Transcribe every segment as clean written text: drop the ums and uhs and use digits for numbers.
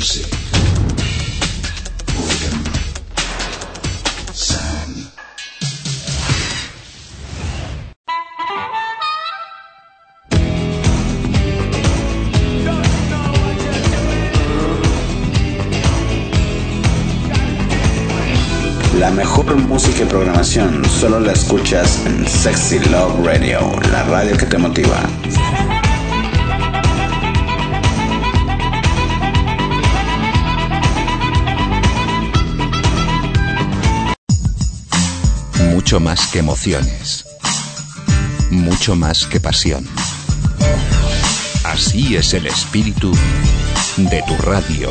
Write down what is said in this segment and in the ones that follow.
music, rhythm, sound. La mejor música y programación solo la escuchas en Sexy Love Radio, la radio que te motiva. Mucho más que emociones, mucho más que pasión. Así es el espíritu de tu radio.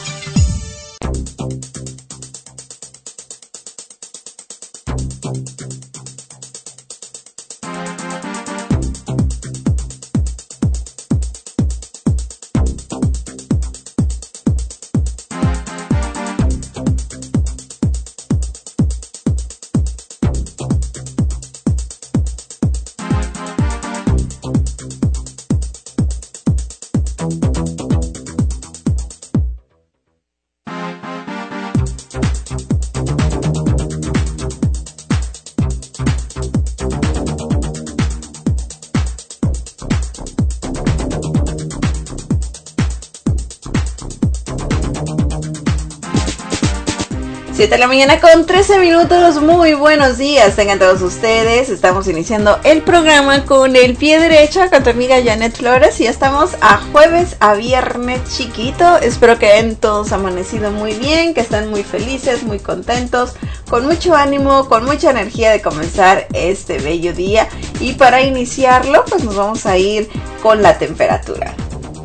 De la mañana con 13 minutos, muy buenos días, tengan todos ustedes. Estamos iniciando el programa con el pie derecho con tu amiga Janet Flores y ya estamos a jueves a viernes chiquito. Espero que hayan todos amanecido muy bien, que estén muy felices, muy contentos, con mucho ánimo, con mucha energía de comenzar este bello día. Y para iniciarlo, pues nos vamos a ir con la temperatura.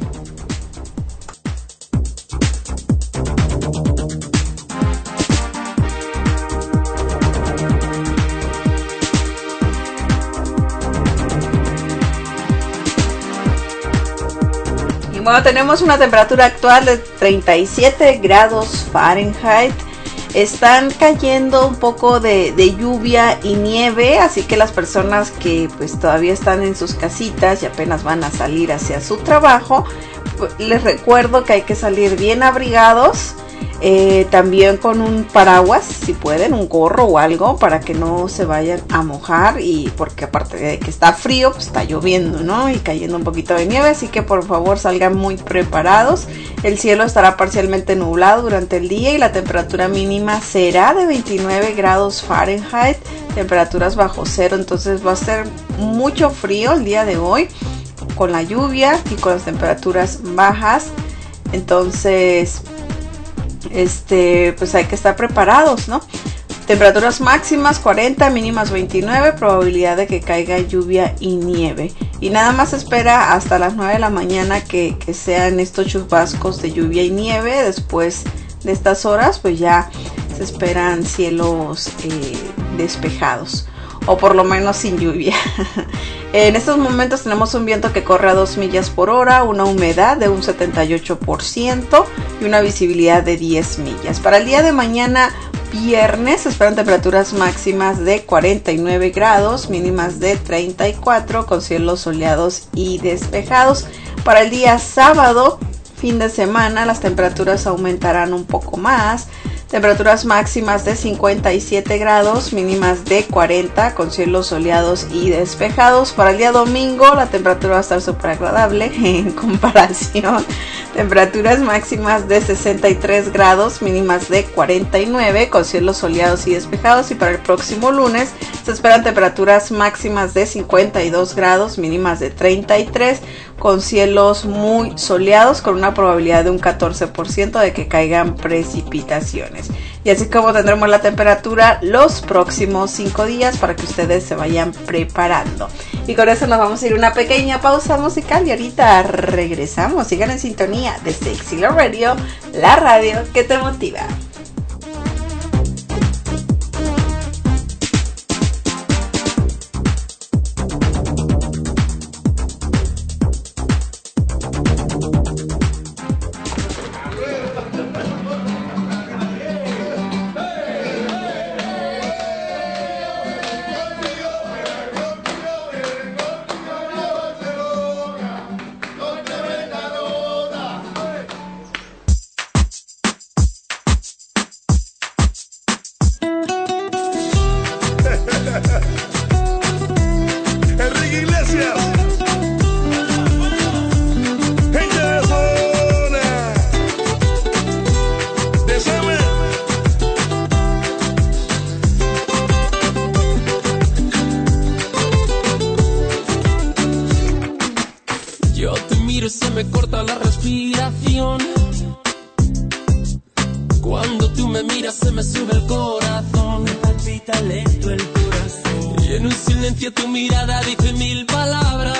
Bueno, tenemos una temperatura actual de 37 grados Fahrenheit. Están cayendo un poco de lluvia y nieve, así que las personas que pues todavía están en sus casitas y apenas van a salir hacia su trabajo, pues, les recuerdo que hay que salir bien abrigados. También con un paraguas, si pueden, un gorro o algo para que no se vayan a mojar, y porque aparte de que está frío, pues está lloviendo, ¿no? Y cayendo un poquito de nieve, así que por favor salgan muy preparados. El cielo estará parcialmente nublado durante el día y la temperatura mínima será de 29 grados Fahrenheit, temperaturas bajo cero, entonces va a ser mucho frío el día de hoy con la lluvia y con las temperaturas bajas, entonces pues hay que estar preparados, ¿no? Temperaturas máximas 40, mínimas 29, probabilidad de que caiga lluvia y nieve. Y nada más espera hasta las 9 de la mañana que sean estos chubascos de lluvia y nieve. Después de estas horas, pues ya se esperan cielos despejados, o por lo menos sin lluvia. En estos momentos tenemos un viento que corre a 2 millas por hora, una humedad de un 78% y una visibilidad de 10 millas. Para el día de mañana, viernes, se esperan temperaturas máximas de 49 grados, mínimas de 34, con cielos soleados y despejados. Para el día sábado, fin de semana, las temperaturas aumentarán un poco más. Temperaturas máximas de 57 grados, mínimas de 40, con cielos soleados y despejados. Para el día domingo la temperatura va a estar súper agradable en comparación. Temperaturas máximas de 63 grados, mínimas de 49, con cielos soleados y despejados. Y para el próximo lunes se esperan temperaturas máximas de 52 grados, mínimas de 33, con cielos muy soleados, con una probabilidad de un 14% de que caigan precipitaciones. Y así como tendremos la temperatura los próximos 5 días para que ustedes se vayan preparando. Y con eso nos vamos a ir a una pequeña pausa musical y ahorita regresamos. Sigan en sintonía de Sexy Love Radio, la radio que te motiva. corta la respiración. Cuando tú me miras se me sube el corazón. Me palpita lento el corazón. Y en un silencio tu mirada dice 1000 palabras.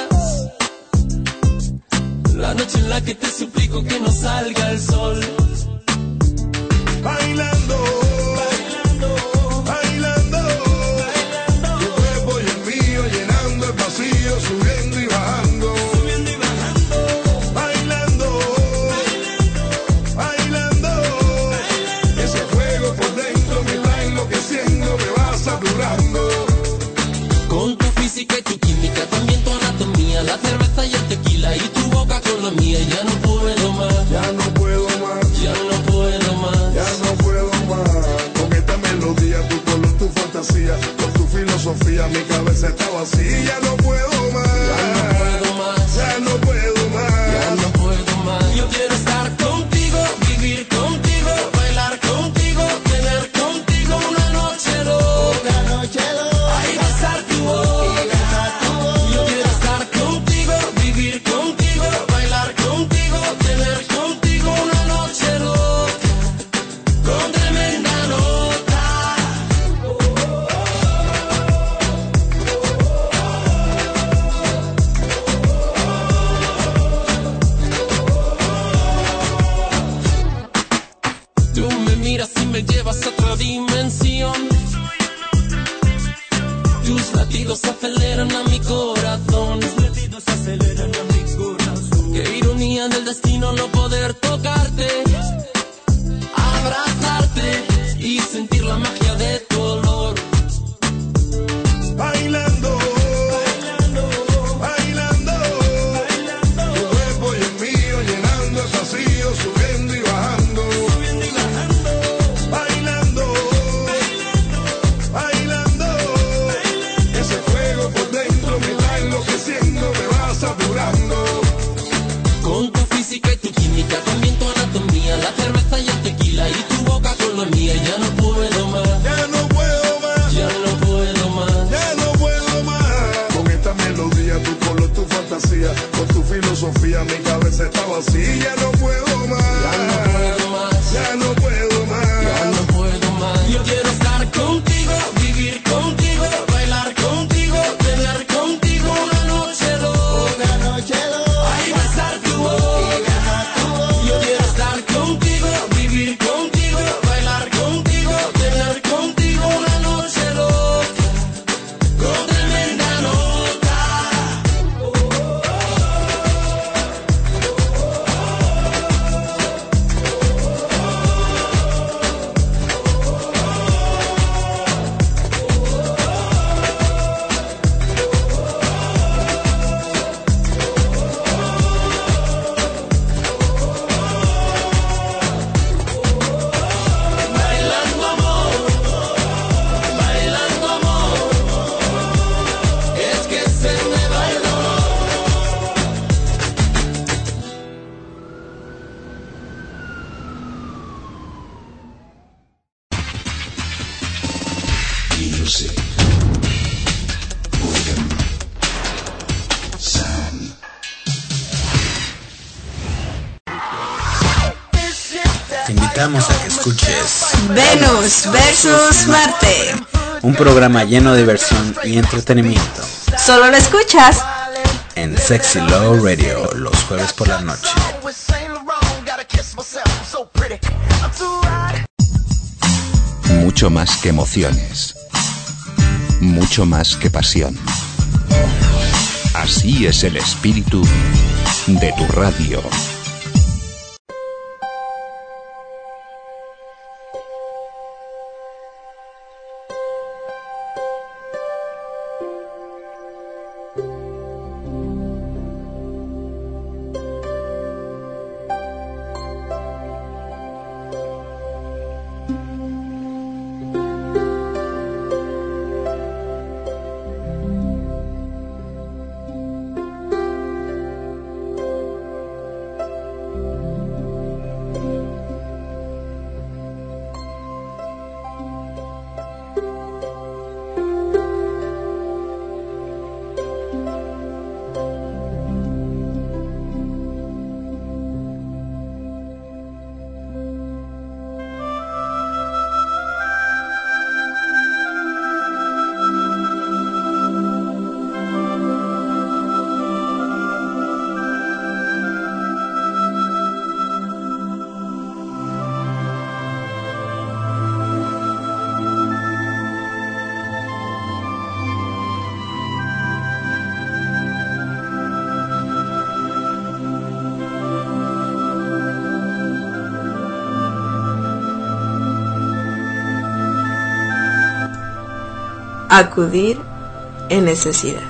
La noche en la que te suplico que no salga el sol. Bailando, bailando, bailando, bailando. Tu cuerpo y el mío llenando el vacío, subiendo y bajando. Subiendo y bajando. Bailando, bailando, bailando, bailando. Ese fuego por dentro me va enloqueciendo, me va saturando. Con tu física y tu química, también tu anatomía, la cerveza y el tequila y tu boca con la mía. Ya no puedo más, ya no puedo más, ya no puedo más, ya no puedo más. Con esta melodía, tu color, tu fantasía, con tu filosofía, mi cabeza está vacía. Ya no puedo más, ya no puedo más, ya no puedo más, ya no puedo más. Yo quiero estar contigo, vivir contigo, bailar contigo, tener contigo una noche loca, ay, besar tu boca. Yo quiero estar contigo, vivir contigo, bailar contigo, tener contigo una noche loca, con tremenda nota. Tú me miras y me llevas a otra dimensión. Tus latidos aceleran a mi corazón. Tus latidos aceleran a mi corazón. Qué ironía del destino no poder tocarte, abrazarte y sentir la magia de tu olor. bailando, bailando, bailando, bailando. Tu cuerpo y el mío llenando el vacío, subiendo y bajando, subiendo y bajando. Bailando, bailando, bailando, bailando. Ese fuego por dentro me va enloqueciendo, me va saturando. Con tu física y tu química, también tu anatomía, la cerveza y el tequila y tu boca con la mía. Ya no puedo más, Ya no puedo más, ya no puedo más. ya no puedo más. Con esta melodía, tu color, tu fantasía, con tu filosofía, mi cabeza está vacía. Ya no puedo más, Ya no puedo más, ya no puedo más. ya no puedo más. Yo quiero estar contigo, vivir contigo, bailar contigo, tener contigo una noche loca, ay, besar tu boca. Yo quiero estar contigo, vivir contigo, bailar contigo, tener contigo una noche loca, con tremenda nota. Bailando amor, es que se me va el dolor. Music. Rhythm. Sound. Te invitamos a que escuches Venus versus Marte. un programa lleno de diversión y entretenimiento Solo lo escuchas en Sexy Love Radio los jueves por la noche. Mucho más que emociones. Mucho más que pasión. Así es el espíritu de tu radio. Acudir en necesidad.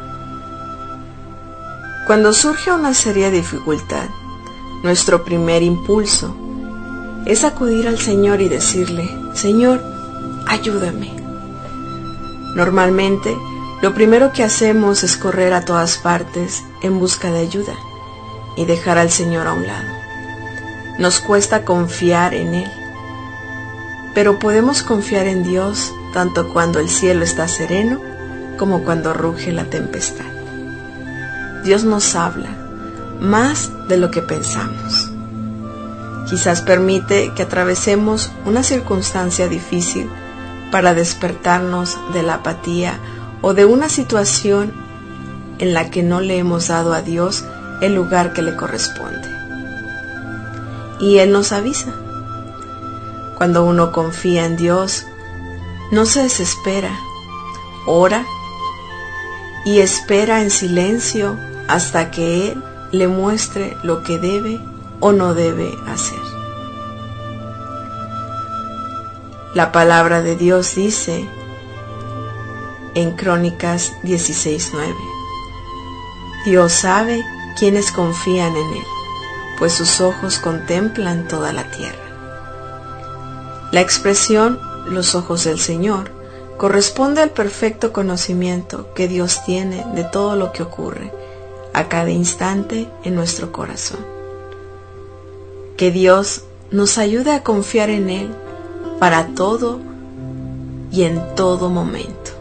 Cuando surge una seria dificultad, nuestro primer impulso es acudir al Señor y decirle: Señor, ayúdame. Normalmente, lo primero que hacemos es correr a todas partes en busca de ayuda y dejar al Señor a un lado. Nos cuesta confiar en Él, pero podemos confiar en Dios tanto cuando el cielo está sereno como cuando ruge la tempestad. Dios nos habla más de lo que pensamos. Quizás permite que atravesemos una circunstancia difícil para despertarnos de la apatía o de una situación en la que no le hemos dado a Dios el lugar que le corresponde. Y Él nos avisa. Cuando uno confía en Dios, no se desespera, ora y espera en silencio hasta que Él le muestre lo que debe o no debe hacer. La palabra de Dios dice en Crónicas 16:9: Dios sabe quienes confían en Él, pues sus ojos contemplan toda la tierra. La expresión "los ojos del Señor" corresponde al perfecto conocimiento que Dios tiene de todo lo que ocurre a cada instante en nuestro corazón. Que Dios nos ayude a confiar en Él para todo y en todo momento.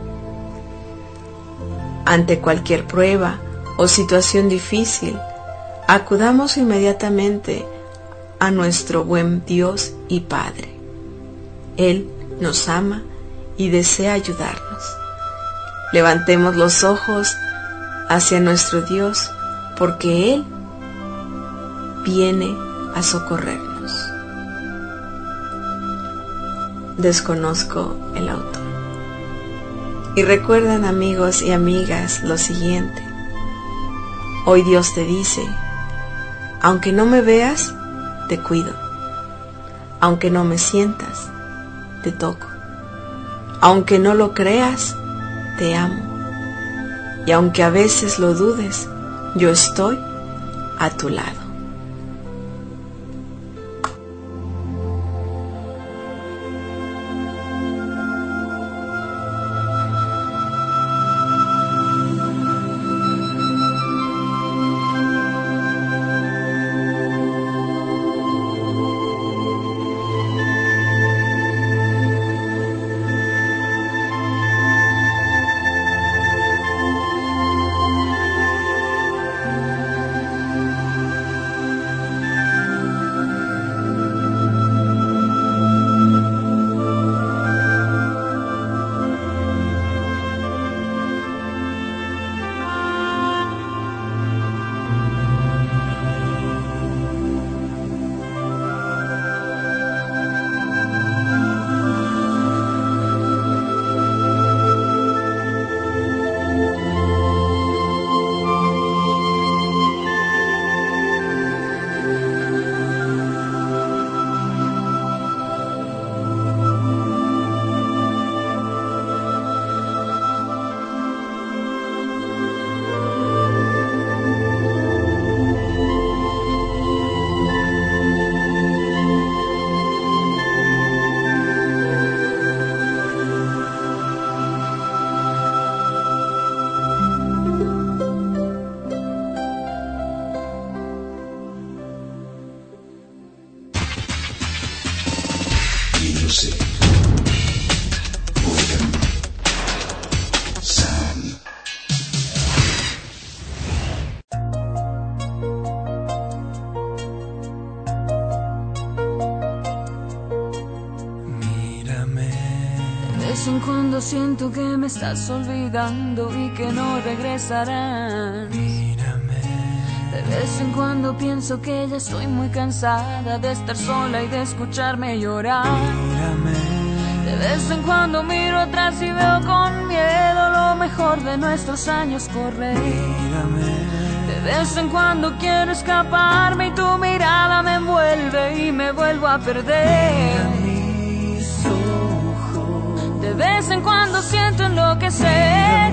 Ante cualquier prueba o situación difícil, acudamos inmediatamente a nuestro buen Dios y Padre. Él nos ama y desea ayudarnos. Levantemos los ojos hacia nuestro Dios, porque Él viene a socorrernos. Desconozco el autor. Y recuerden, amigos y amigas, lo siguiente: hoy Dios te dice: aunque no me veas, te cuido; aunque no me sientas, te toco; aunque no lo creas, te amo; y aunque a veces lo dudes, yo estoy a tu lado. vez en cuando siento que me estás olvidando y que no regresarás. Mírame. De vez en cuando pienso que ya estoy muy cansada de estar sola y de escucharme llorar. Mírame. De vez en cuando miro atrás y veo con miedo lo mejor de nuestros años correr. Mírame. De vez en cuando quiero escaparme y tu mirada me envuelve y me vuelvo a perder. Mira mis ojos. De De vez en cuando siento enloquecer.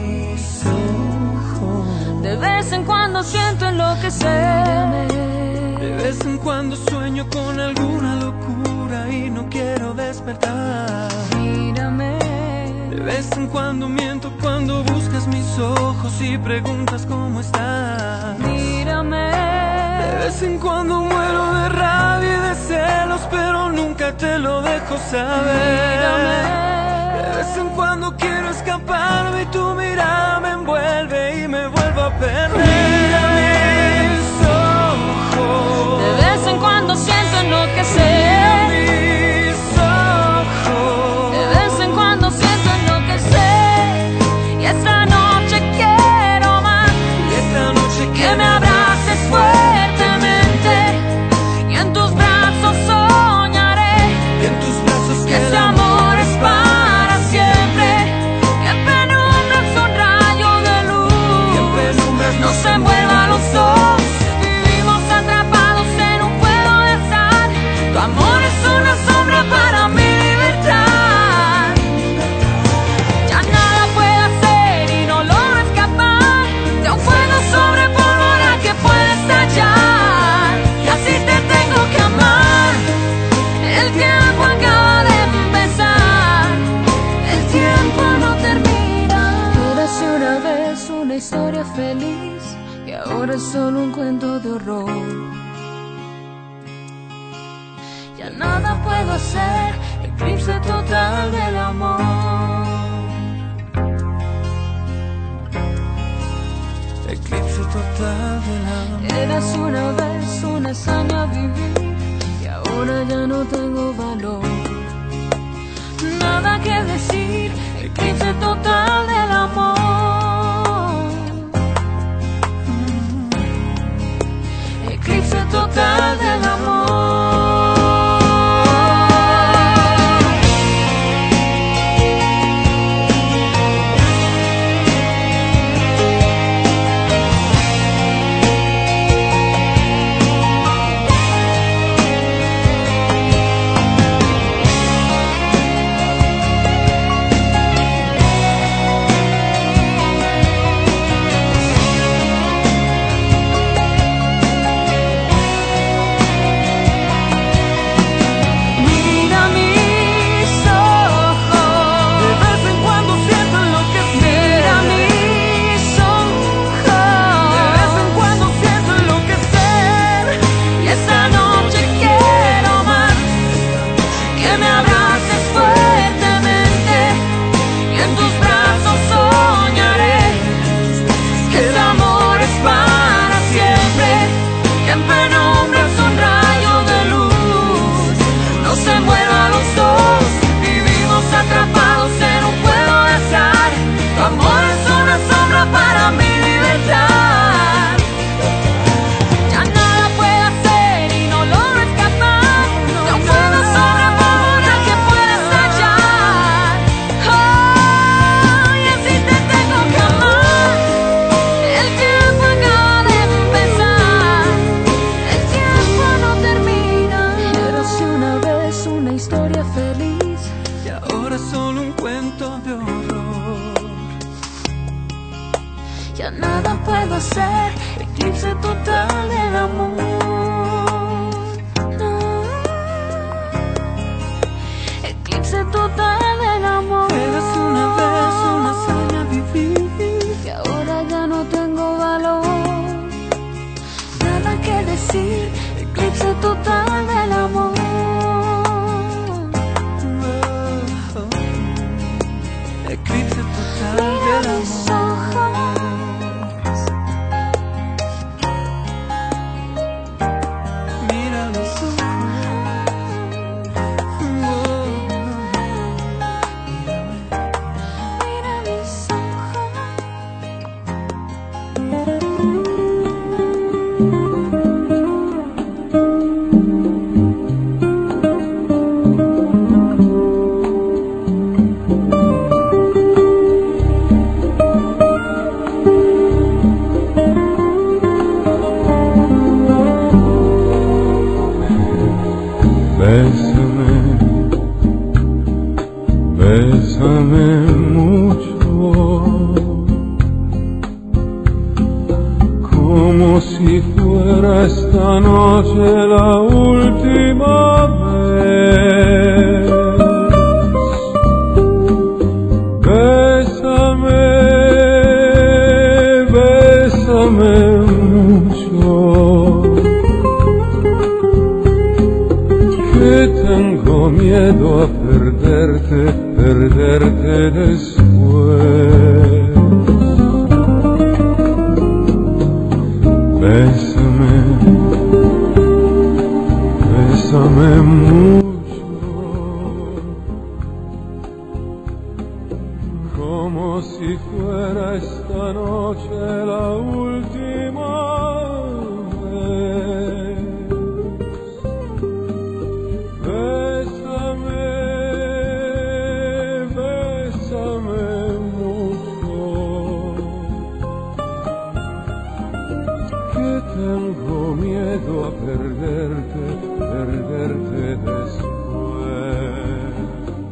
De vez en cuando siento enloquecer. De vez en cuando sueño con alguna locura y no quiero despertar. Mírame. De vez en cuando miento cuando buscas mis ojos y preguntas cómo estás. Mírame. De vez en cuando muero de rabia y de celos, pero nunca te lo dejo saber. Mírame. De vez en cuando quiero escaparme y tu mirada me envuelve y me vuelvo a perder. Mira mis ojos. De vez en cuando siento enloquecer. Mis ojos. De vez en cuando siento enloquecer. Y esta noche quiero más. Y esta noche Que me abraces fuertemente. Y en tus brazos soñaré. que en tus brazos Que este amor es para siempre. Que en penumbras un rayo de luz nos envuelva a los dos. Vivimos atrapados en un juego de azar. Tu amor es una sombra para mi libertad. Ya nada puedo hacer y no logro escapar de un fuego sobre pólvora que puede estallar. Y así te tengo que amar. El tiempo acaba de empezar. El tiempo no termina. Érase una vez una historia feliz y ahora es solo un cuento de horror. Ya nada puedo hacer. Eclipse total del amor. Eclipse total del amor. Eras una vez una hazaña vivir y ahora ya no tengo valor. Nada que decir, eclipse total del amor. Eclipse total del amor. Mira mis ojos. De vez en cuando siento Mira enloquecer. mis ojos. De vez en cuando siento enloquecer. Y esta noche quiero más. Que me abraces fuertemente. Y en tus brazos soñaré. Que este amor es para siempre. Que en penumbras un rayo de luz nos envuelva a los dos. Vivimos atrapados en un juego de azar. Tu amor es una sombra para mi libertad. Ya nada puedo hacer y no logro escapar de un fuego sobre pólvora que puede estallar. Oh, y así te tengo que amar. El tiempo acaba de empezar. El tiempo no termina. Érase una vez una historia feliz. Y ahora es solo un cuento de horror. Ya nada puedo hacer. Eclipse total del amor. No. Eclipse total del amor. Eras una vez una hazaña vivir. Y ahora ya no tengo valor. Nada que decir. Eclipse total del amor. Eclipse total Mira del mis amor. ojos. Mira mis Mira mis ojos. esta noche la última vez. Bésame, bésame mucho, que tengo miedo a perderte, perderte después. Bésame, bésame mucho, como si fuera esta noche la última vez. Bésame, bésame mucho, que tengo miedo a perderte, perderte después.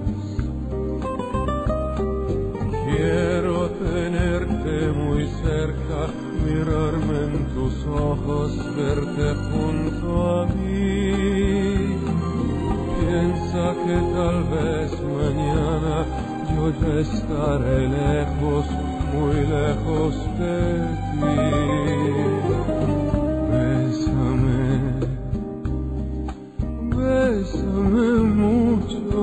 Quiero tenerte muy cerca, mirarme en tus ojos, verte junto a mí. Piensa que tal vez mañana yo ya estaré lejos, muy lejos de ti. Bésame, bésame mucho,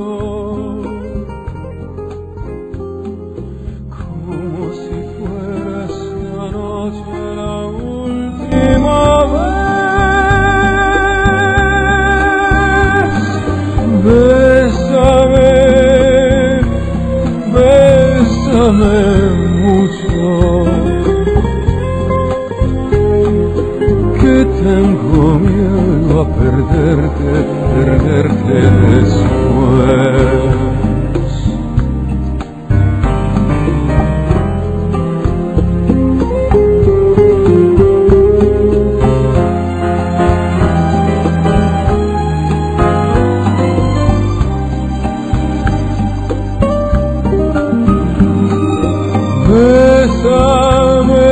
como si fuera esta noche la última vez. Bésame, bésame mucho, que tengo miedo a perderte, perderte después. Bésame,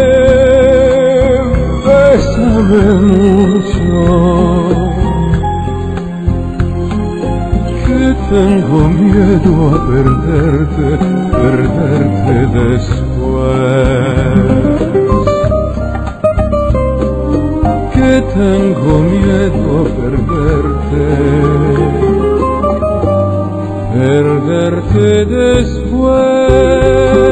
bésame mucho, que tengo miedo a perderte, perderte después. Que tengo miedo a perderte, perderte después.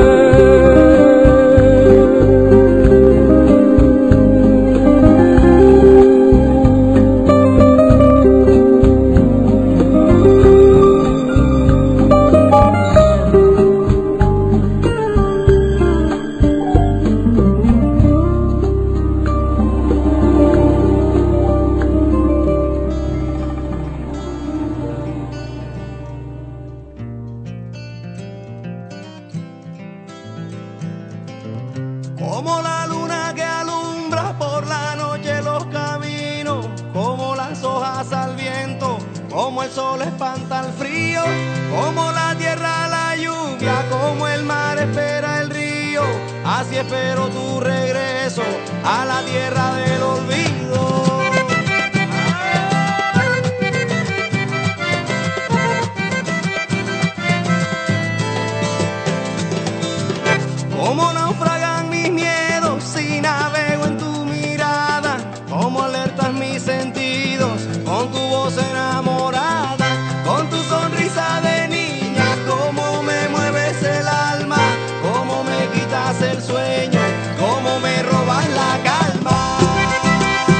Como la luna que alumbra por la noche los caminos, como las hojas al viento, como el sol espanta el frío, como la tierra la lluvia, como el mar espera el río, así espero tu regreso a la tierra del olvido. Como naufragan mis miedos si navego en tu mirada, como alertas mis sentidos con tu voz enamorada, con tu sonrisa de niña, como me mueves el alma, como me quitas el sueño, como me robas la calma.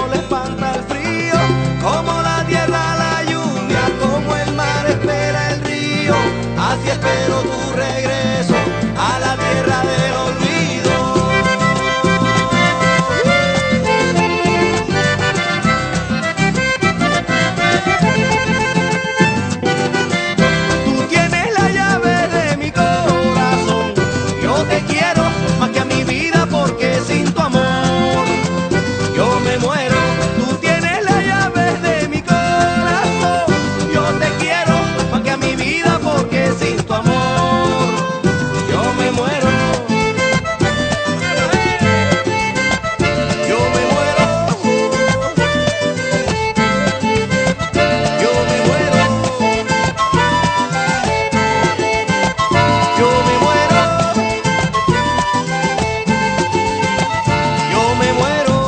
sol espanta el frío, como la tierra la lluvia, como el mar espera el río, así espero tu regreso a la tierra del olvido. Tú tienes la llave de mi corazón, yo te quiero más que a mi vida porque sin tu amor yo me muero. Tú tienes la llave de mi corazón, yo te quiero más que a mi vida porque sin tu amor yo me muero. Yo me muero. Yo me muero. Yo me muero. Yo me muero.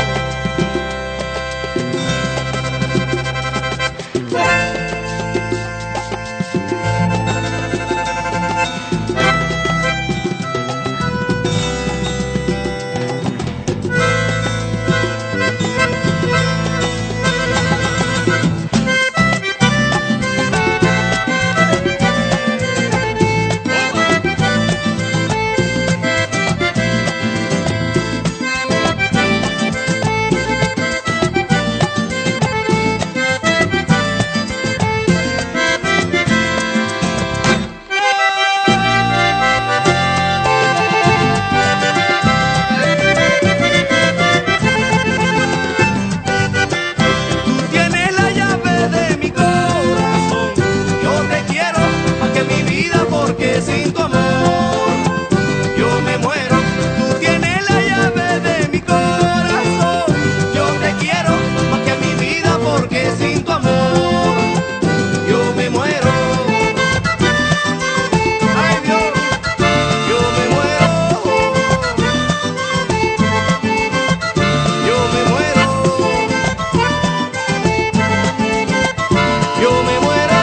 Tú tienes la llave de mi corazón, yo te quiero más que mi vida porque sin tu amor yo me muero. Tú tienes la llave de mi corazón, yo te quiero más que mi vida porque sin tu amor yo me muero. Ay Dios, yo me muero. Yo me muero. Yo me muero.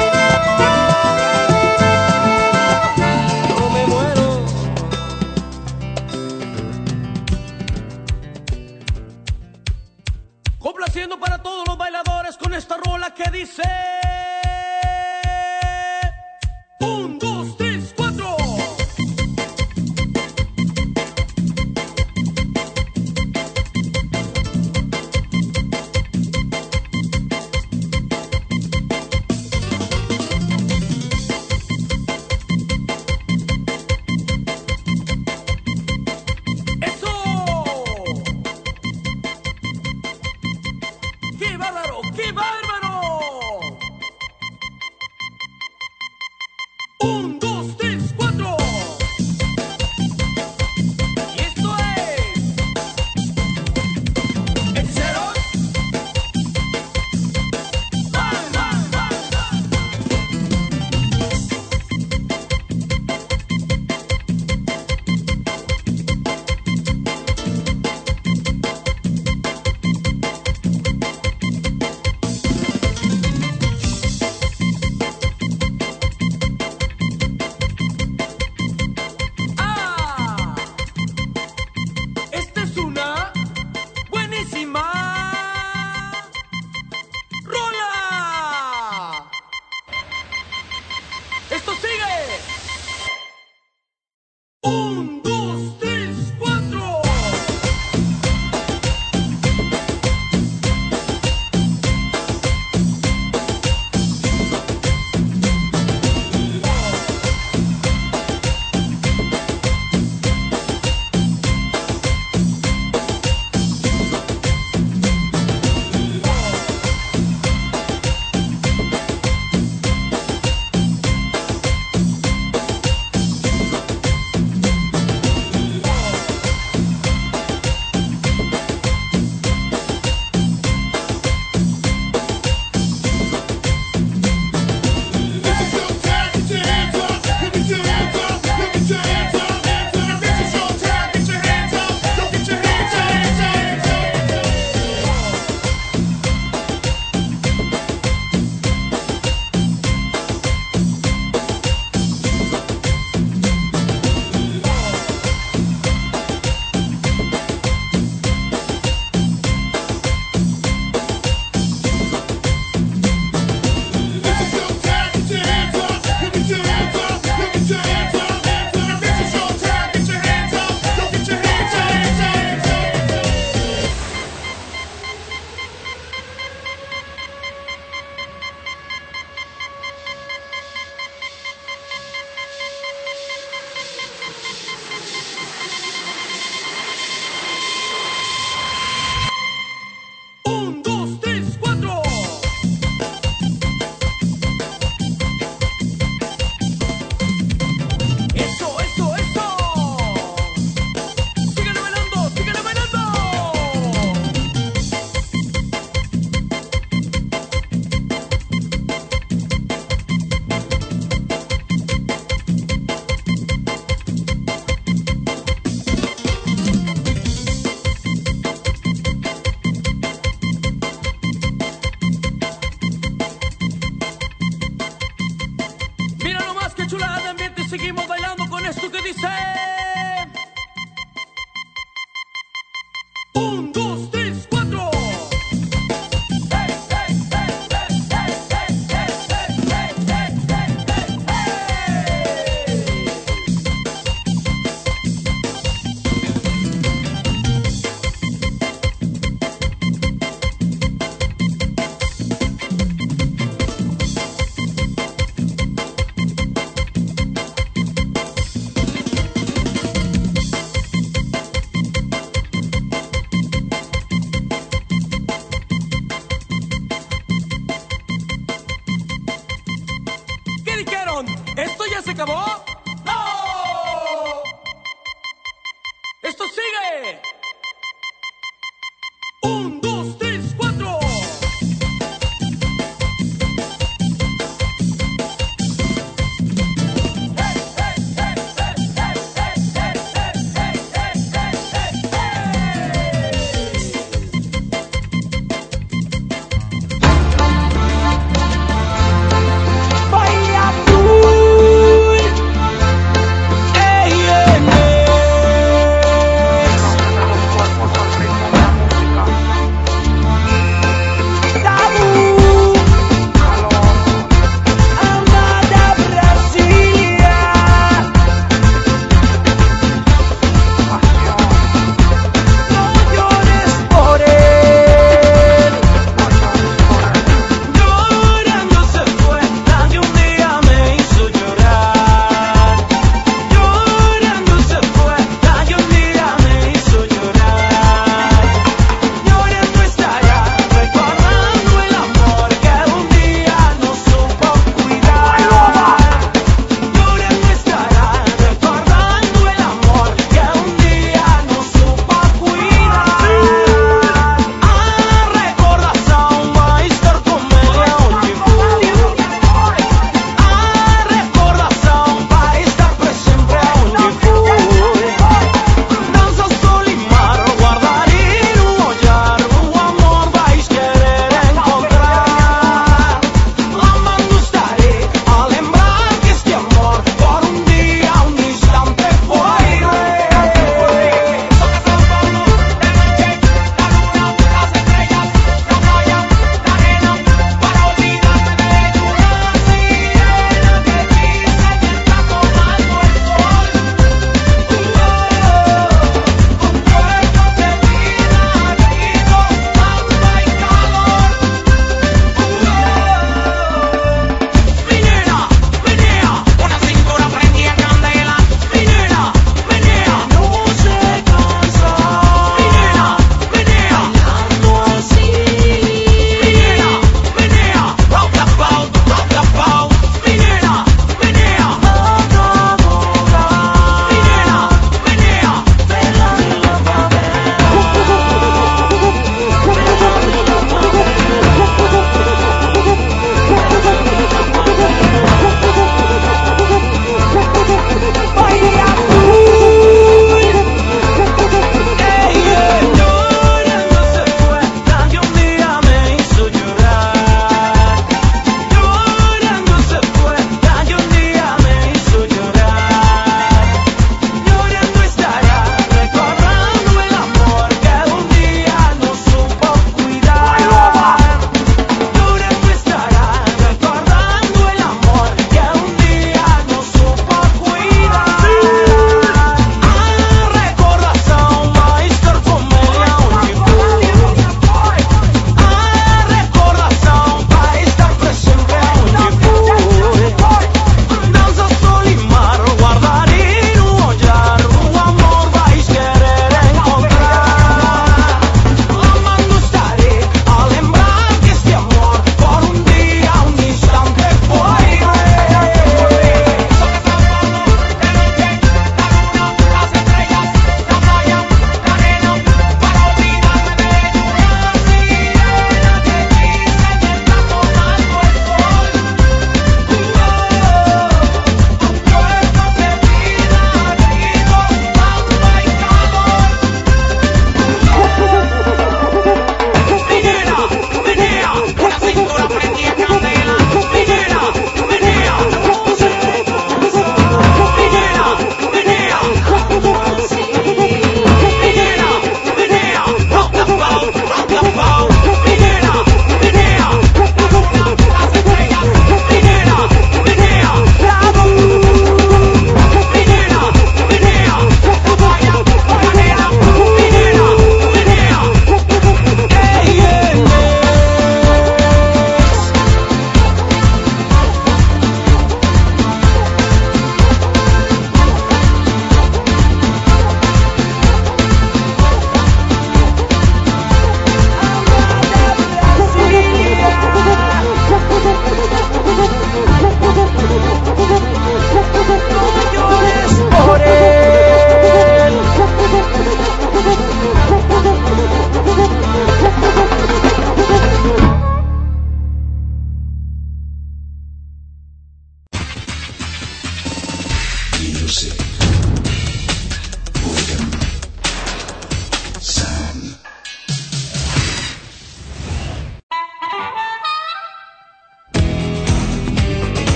Yo me muero. Complaciendo para todos los bailadores con esta rola que dice 1, 2, 3, 4. ¡Eso! ¡Qué bárbaro! ¡Qué bárbaro! 1, 2,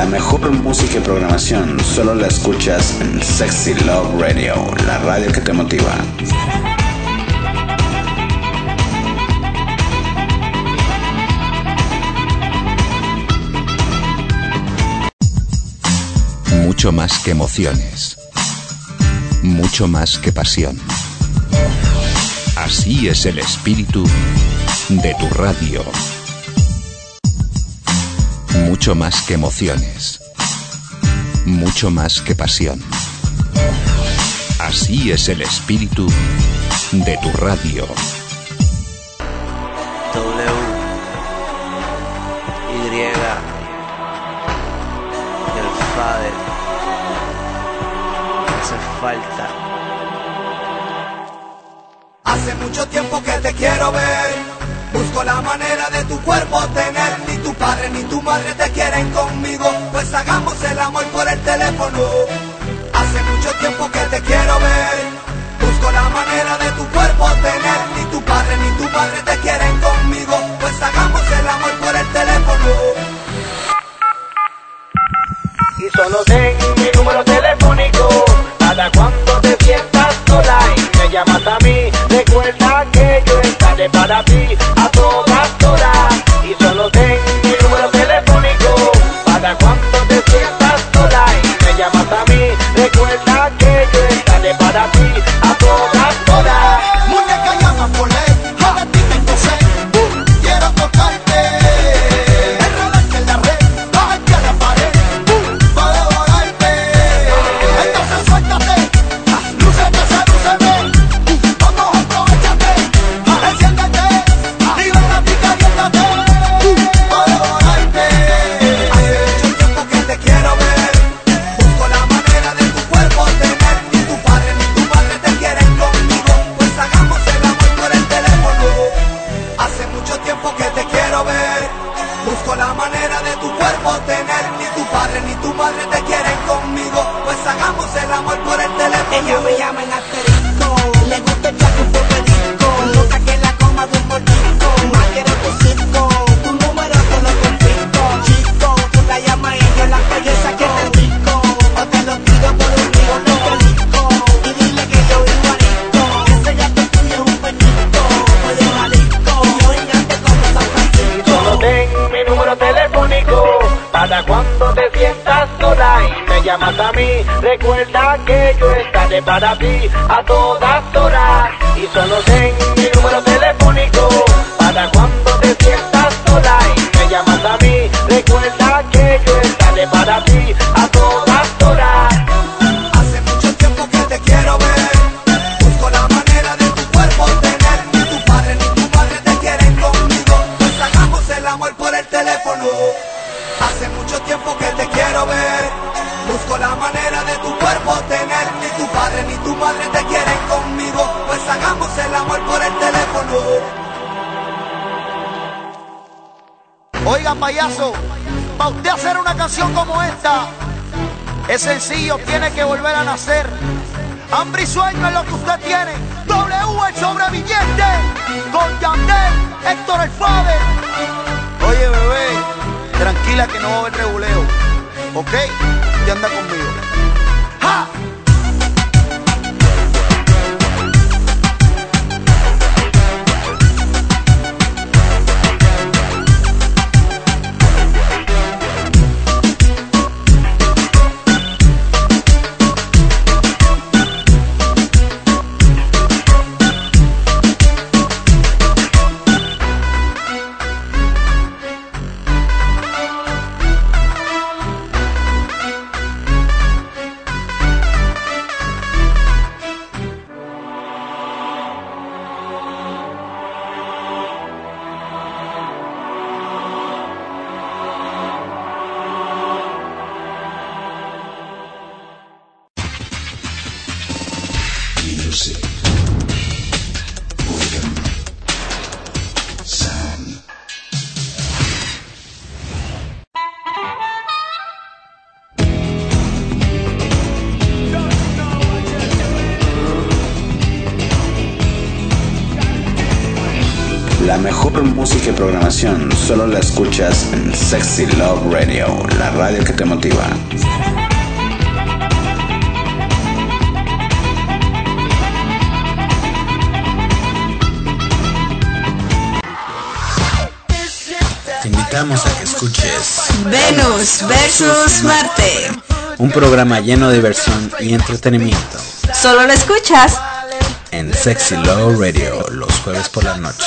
mejor música y programación solo la escuchas en Sexy Love Radio, la radio que te motiva. Mucho más que emociones, mucho más que pasión. Así es el espíritu de tu radio. Mucho más que emociones, mucho más que pasión. Así es el espíritu de tu radio. W, Y, el Fader, hace falta. Hace mucho tiempo que te quiero ver. Busco la manera de tu cuerpo tener. Ni tu padre ni tu madre te quieren conmigo. Pues hagamos el amor por el teléfono. Hace mucho tiempo que te quiero ver. Busco la manera de tu cuerpo tener. Ni tu padre ni tu madre te quieren conmigo. Pues hagamos el amor por el teléfono. Y solo ten mi número telefónico. Para cuando te sientas sola y me llamas a mí, recuerda que yo estaré para ti a todas horas. Y solo ten mi número telefónico. Para cuando te sientas sola y me llamas a mí, recuerda que yo estaré para ti a todas horas. Muñeca llama por ley, ahora ti tengo sed. Quiero tocarte, enredarte en la red, bajarte a la pared, para devorarte. Entonces suéltate, lúcete, sedúceme, vamos, aprovechate, enciéndete, y ven a ti, caliéntate, para devorarte. Hace mucho tiempo que te quiero ver. Busco la manera de tu cuerpo tener. Ni tu padre ni tu madre te quieren conmigo. Pues hagamos el amor por el teléfono. Hace mucho tiempo que te quiero ver. Busco la manera de tu cuerpo tener. Ni tu padre ni tu madre te quieren conmigo. Pues hagamos el amor por el teléfono. Ella me llama en asterisco. Le gusta el chaco por perico. Loca que la coma de un mordisco. Más quiero tu circo. Tu número te lo confisco. Chico, tú la llamas y yo la belleza que te digo. O te lo tiro por un río nivelito. Y dile que yo igualito. Ese gato tuyo es un peñito. Oye, marico, yo ingante como San Francisco. Solo ten mi número telefónico. Para cuando te sientas sola y me llamas a mí, recuerda que yo estaré para ti a todas horas. Y solo ten mi número telefónico. Para cuando te sientas sola y me llamas a mí, recuerda que yo estaré para ti a todas horas. Hace mucho tiempo que te quiero ver. Busco la manera de tu cuerpo tener. Ni tu padre ni tu madre te quieren conmigo. Pues hagamos el amor por el teléfono. Hace mucho tiempo que te quiero ver. Busco la manera de tu cuerpo tener. Ni tu padre ni tu madre te quieren conmigo. Pues hagamos el amor por el teléfono. Oiga, payaso, para usted hacer una canción como esta es sencillo, tiene que volver a nacer. Hambre y sueño es lo que usted tiene. W, el sobreviviente, con Yandel, Héctor el Fader. Oye, bebé, tranquila que no va a haber reguleo, ¿ok? Ya anda conmigo. ¡Ja! La mejor música y programación solo la escuchas en Sexy Love Radio, la radio que te motiva. Te invitamos a que escuches Venus versus Marte. un programa lleno de diversión y entretenimiento Solo lo escuchas en Sexy Love Radio los jueves por la noche.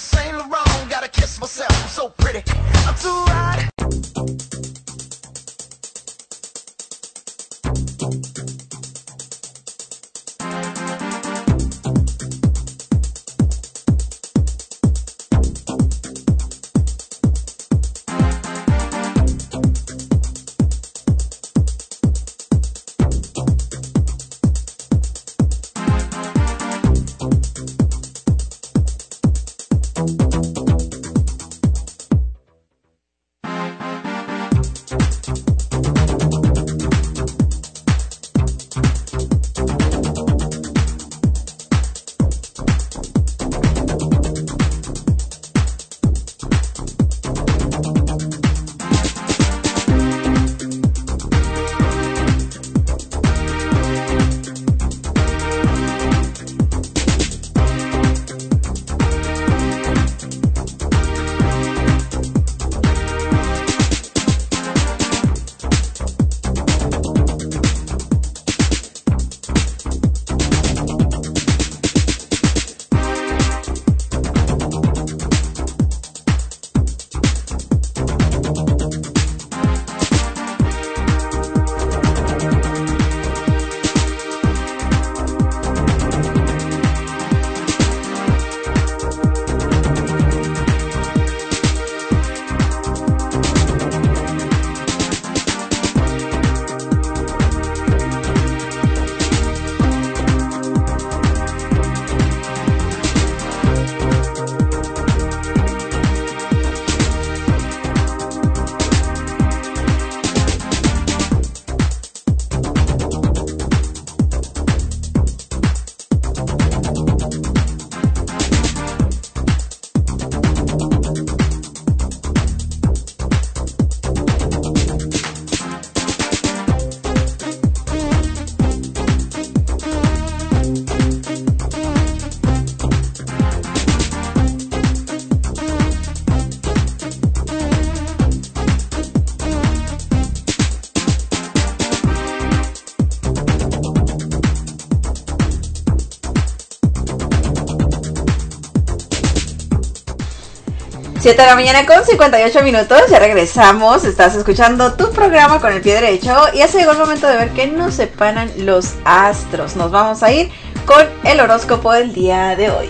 Siete de la mañana con 58 minutos, ya regresamos, estás escuchando tu programa con el pie derecho y ya se llegó el momento de ver qué nos separan los astros. Nos vamos a ir con el horóscopo del día de hoy.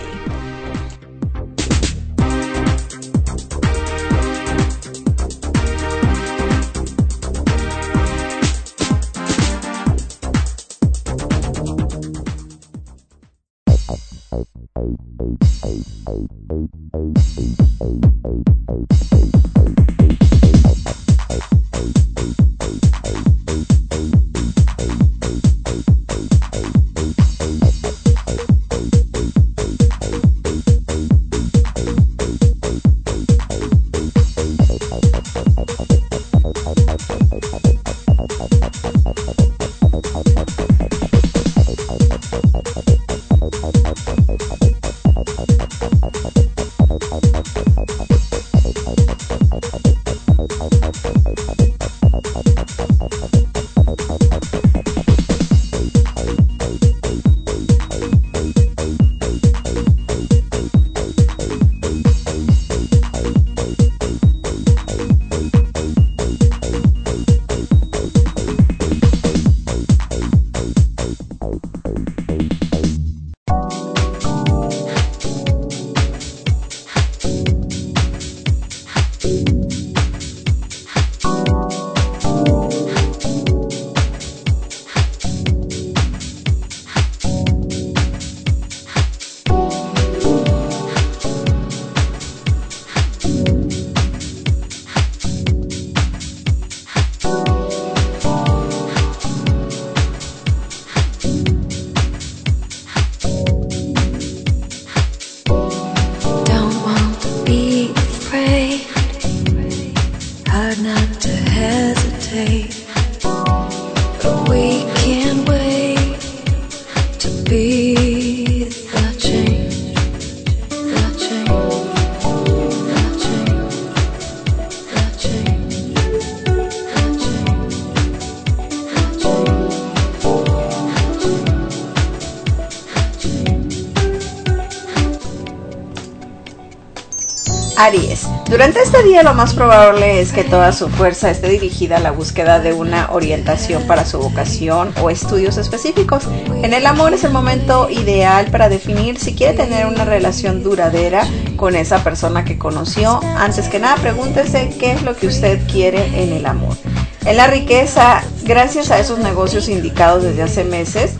be the change, the change, the change, the change, Aries. Durante este día lo más probable es que toda su fuerza esté dirigida a la búsqueda de una orientación para su vocación o estudios específicos. En el amor es el momento ideal para definir si quiere tener una relación duradera con esa persona que conoció. Antes que nada, pregúntese qué es lo que usted quiere en el amor. En la riqueza, gracias a esos negocios indicados desde hace meses,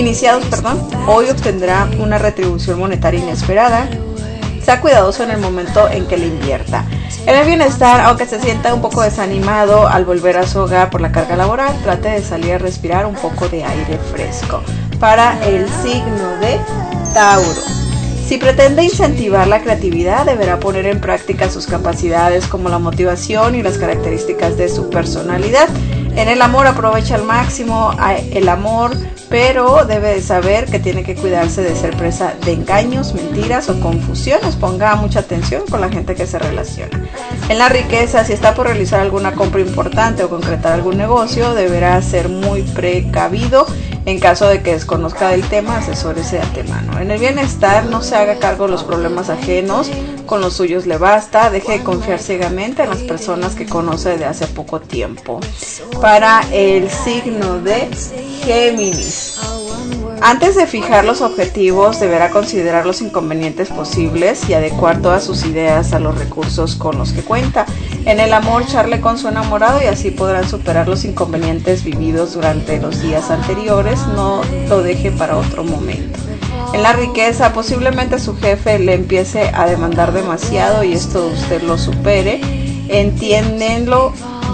hoy obtendrá una retribución monetaria inesperada. Sea cuidadoso en el momento en que le invierta. En el bienestar, aunque se sienta un poco desanimado al volver a su hogar por la carga laboral, trate de salir a respirar un poco de aire fresco. Para el signo de Tauro. Si pretende incentivar la creatividad, deberá poner en práctica sus capacidades como la motivación y las características de su personalidad. En el amor aprovecha al máximo el amor, pero debe de saber que tiene que cuidarse de ser presa de engaños, mentiras o confusiones. Ponga mucha atención con la gente que se relaciona. En la riqueza, si está por realizar alguna compra importante o concretar algún negocio, deberá ser muy precavido. En caso de que desconozca del tema, asesórese de antemano. En el bienestar, no se haga cargo de los problemas ajenos, con los suyos le basta. Deje de confiar ciegamente en las personas que conoce desde hace poco tiempo. Para el signo de Géminis. Antes de fijar los objetivos, deberá considerar los inconvenientes posibles y adecuar todas sus ideas a los recursos con los que cuenta. En el amor, charle con su enamorado y así podrán superar los inconvenientes vividos durante los días anteriores. No lo deje para otro momento. En la riqueza, posiblemente su jefe le empiece a demandar demasiado y esto usted lo supere. Entiéndenlo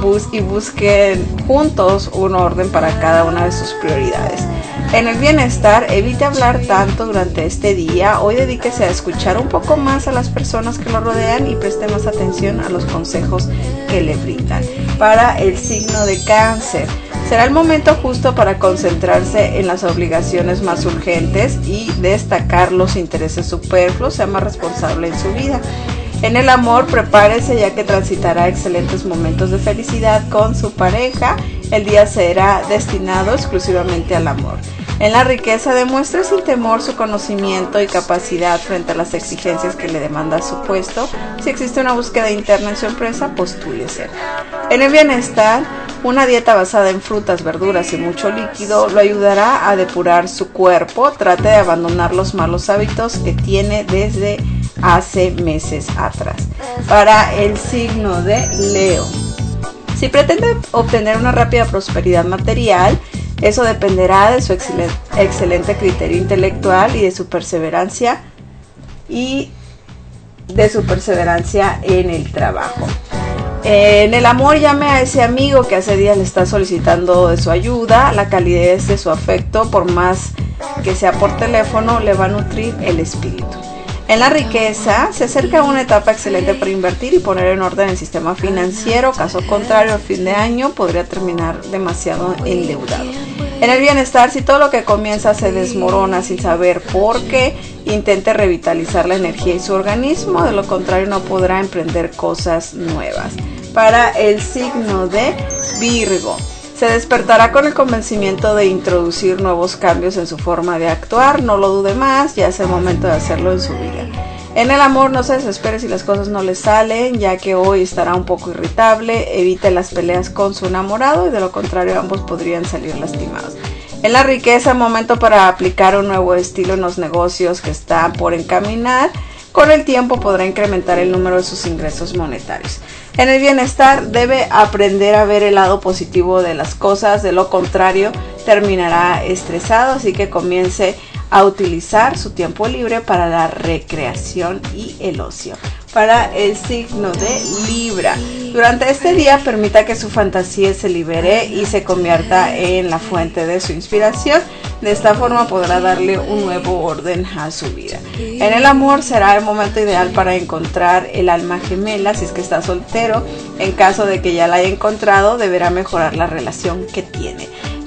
y busquen juntos un orden para cada una de sus prioridades. En el bienestar, evite hablar tanto durante este día. Hoy dedíquese a escuchar un poco más a las personas que lo rodean y preste más atención a los consejos que le brindan. Para el signo de Cáncer, será el momento justo para concentrarse en las obligaciones más urgentes y destacar los intereses superfluos. Sea más responsable en su vida. En el amor, prepárese ya que transitará excelentes momentos de felicidad con su pareja. El día será destinado exclusivamente al amor. En la riqueza, demuestre sin temor su conocimiento y capacidad frente a las exigencias que le demanda su puesto. Si existe una búsqueda interna en su empresa, postúlese. En el bienestar, una dieta basada en frutas, verduras y mucho líquido lo ayudará a depurar su cuerpo. Trate de abandonar los malos hábitos que tiene desde hace meses atrás. Para el signo de Leo. Si pretende obtener una rápida prosperidad material, eso dependerá de su excelente criterio intelectual y de su perseverancia en el trabajo. En el amor, llame a ese amigo que hace días le está solicitando de su ayuda. La calidez de su afecto, por más que sea por teléfono, le va a nutrir el espíritu. En la riqueza, se acerca una etapa excelente para invertir y poner en orden el sistema financiero. Caso contrario, al fin de año podría terminar demasiado endeudado. En el bienestar, si todo lo que comienza se desmorona sin saber por qué, intente revitalizar la energía y su organismo. De lo contrario, no podrá emprender cosas nuevas. Para el signo de Virgo. Se despertará con el convencimiento de introducir nuevos cambios en su forma de actuar. No lo dude más, ya es el momento de hacerlo en su vida. En el amor, no se desespere si las cosas no le salen, ya que hoy estará un poco irritable. Evite las peleas con su enamorado y de lo contrario ambos podrían salir lastimados. En la riqueza, momento para aplicar un nuevo estilo en los negocios que están por encaminar. Con el tiempo podrá incrementar el número de sus ingresos monetarios. En el bienestar, debe aprender a ver el lado positivo de las cosas, de lo contrario terminará estresado, así que comience a utilizar su tiempo libre para la recreación y el ocio. Para el signo de Libra, durante este día permita que su fantasía se libere y se convierta en la fuente de su inspiración. De esta forma podrá darle un nuevo orden a su vida. En el amor, será el momento ideal para encontrar el alma gemela si es que está soltero. En caso de que ya la haya encontrado, deberá mejorar la relación que tiene.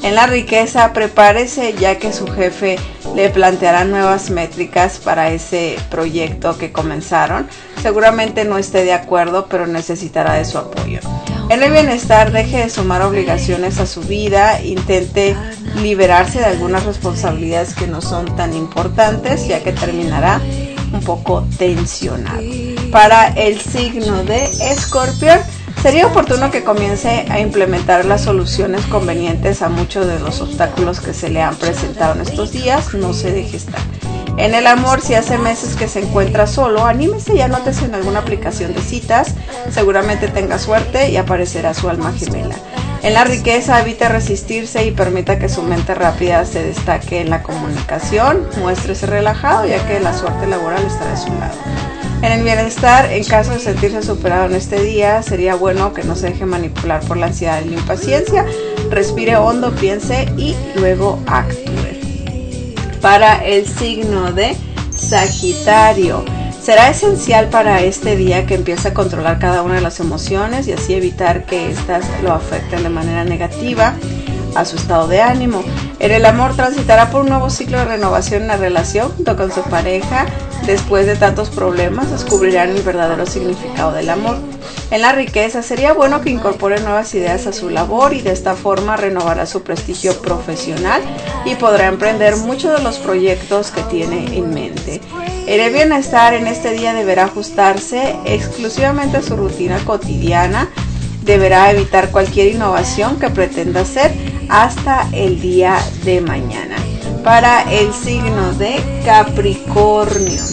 En la riqueza, prepárese ya que su jefe le planteará nuevas métricas para ese proyecto que comenzaron. Seguramente no esté de acuerdo, pero necesitará de su apoyo. En el bienestar, deje de sumar obligaciones a su vida, intente liberarse de algunas responsabilidades que no son tan importantes, ya que terminará un poco tensionado. Para el signo de Escorpión, sería oportuno que comience a implementar las soluciones convenientes a muchos de los obstáculos que se le han presentado en estos días. No se deje estar. En el amor, si hace meses que se encuentra solo, anímese y anótese en alguna aplicación de citas. Seguramente tenga suerte y aparecerá su alma gemela. En la riqueza, evite resistirse y permita que su mente rápida se destaque en la comunicación. Muéstrese relajado, ya que la suerte laboral estará de su lado. En el bienestar, en caso de sentirse superado en este día, sería bueno que no se deje manipular por la ansiedad y la impaciencia. Respire hondo, piense y luego actúe. Para el signo de Sagitario, será esencial para este día que empiece a controlar cada una de las emociones y así evitar que éstas lo afecten de manera negativa a su estado de ánimo. En el amor, transitará por un nuevo ciclo de renovación en la relación junto con su pareja. Después de tantos problemas, descubrirán el verdadero significado del amor. En la riqueza, sería bueno que incorpore nuevas ideas a su labor y de esta forma renovará su prestigio profesional y podrá emprender muchos de los proyectos que tiene en mente. En el bienestar, en este día deberá ajustarse exclusivamente a su rutina cotidiana. Deberá evitar cualquier innovación que pretenda hacer hasta el día de mañana. Para el signo de Capricornio,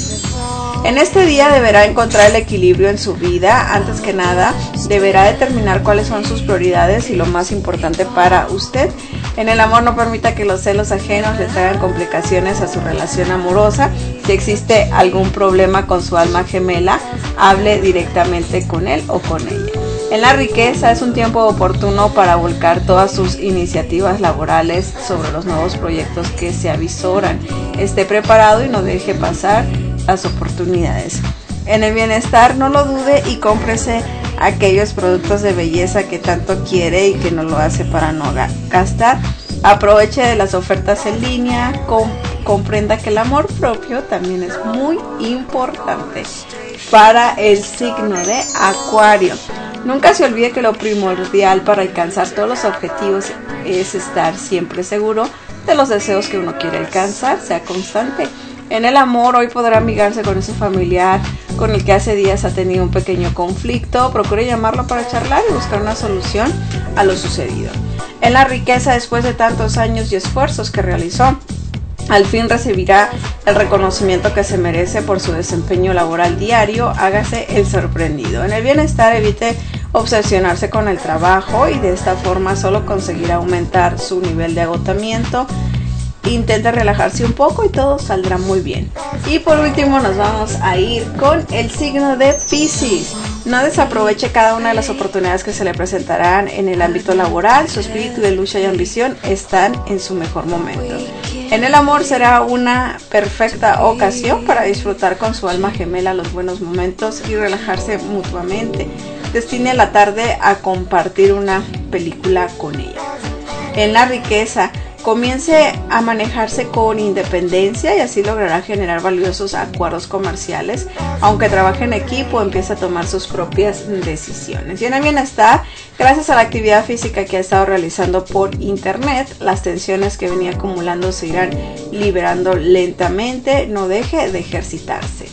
en este día deberá encontrar el equilibrio en su vida. Antes que nada, deberá determinar cuáles son sus prioridades y lo más importante para usted. En el amor, no permita que los celos ajenos le traigan complicaciones a su relación amorosa. Si existe algún problema con su alma gemela, hable directamente con él o con ella. En la riqueza, es un tiempo oportuno para volcar todas sus iniciativas laborales sobre los nuevos proyectos que se avisoran. Esté preparado y no deje pasar las oportunidades. En el bienestar, no lo dude y cómprese aquellos productos de belleza que tanto quiere y que no lo hace para no gastar. Aproveche de las ofertas en línea. Comprenda que el amor propio también es muy importante. Para el signo de Acuario, nunca se olvide que lo primordial para alcanzar todos los objetivos es estar siempre seguro de los deseos que uno quiere alcanzar. Sea constante. En el amor, hoy podrá amigarse con ese familiar con el que hace días ha tenido un pequeño conflicto. Procure llamarlo para charlar y buscar una solución a lo sucedido. En la riqueza, después de tantos años y esfuerzos que realizó, al fin recibirá el reconocimiento que se merece por su desempeño laboral diario. Hágase el sorprendido. En el bienestar, evite obsesionarse con el trabajo y de esta forma solo conseguirá aumentar su nivel de agotamiento. Intente relajarse un poco y todo saldrá muy bien. Y por último nos vamos a ir con el signo de Piscis. No desaproveche cada una de las oportunidades que se le presentarán en el ámbito laboral. Su espíritu de lucha y ambición están en su mejor momento. En el amor, será una perfecta ocasión para disfrutar con su alma gemela los buenos momentos y relajarse mutuamente. Destine la tarde a compartir una película con ella. En la riqueza, comience a manejarse con independencia y así logrará generar valiosos acuerdos comerciales. Aunque trabaje en equipo, empieza a tomar sus propias decisiones. Y en el bienestar, gracias a la actividad física que ha estado realizando por internet, las tensiones que venía acumulando se irán liberando lentamente. No deje de ejercitarse.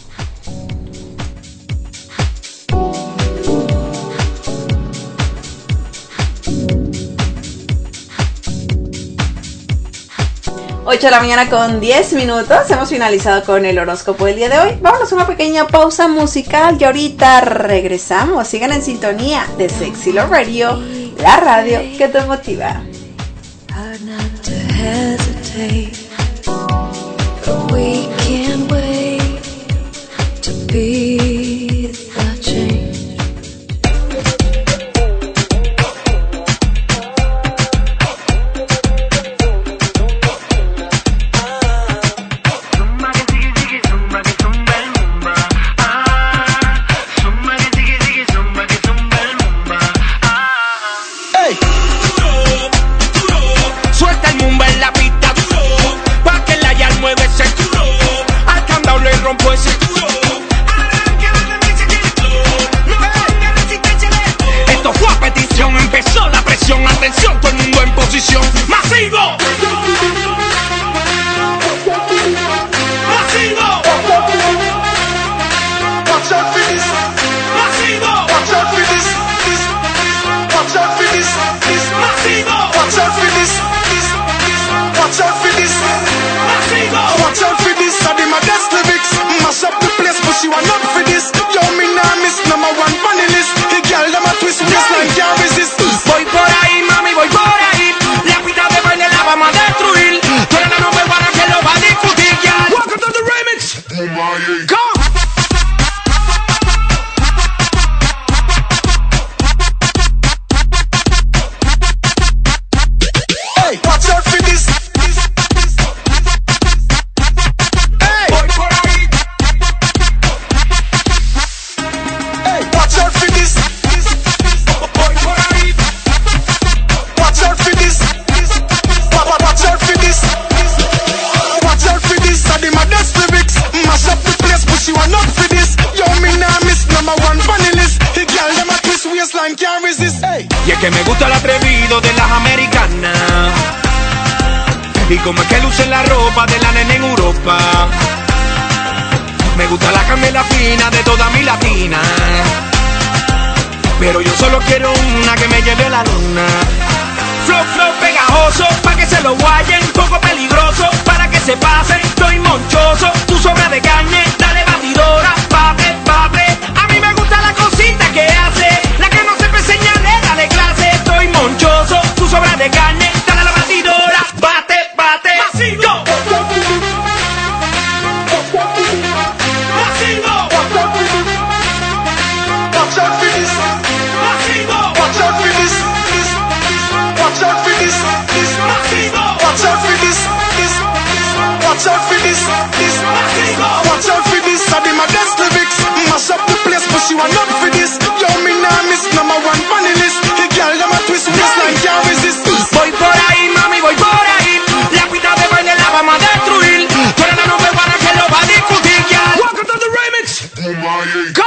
Ocho de la mañana con 10 minutos. Hemos finalizado con el horóscopo del día de hoy. Vámonos a una pequeña pausa musical y ahorita regresamos. Sigan en sintonía de Sexy Love Radio, la radio que te motiva. Hey! es que me gusta el atrevido de las americanas. Y como es que luce la ropa de la nena en Europa. Me gusta la camela fina de toda mi latina. Pero yo solo quiero una que me lleve a la luna. Flow, flow pegajoso, pa' que se lo guayen. Poco peligroso, para que se pasen. Estoy monchoso, tu sobra de carne. Dale batidora, bate, bate. A mí me gusta la cosita que hace. La que no sepa enseñarle, dale clase. Estoy monchoso, tu sobra de carne. Dale la batidora, bate, bate. ¡Go! Watch out for this. Watch out for this. Watch out for this. Watch out for this. Watch out for this. Watch out for this. I did my best lyrics. Mash up the place, but she want up for this. Yo, me nah miss number one funny list. The girl them a twist waistline can't resist. Voy por ahí, mami, voy por ahí. La pista de baile la vamos a destruir. Pero la nube para que lo va a discutir, ya. Welcome to the remix. Go.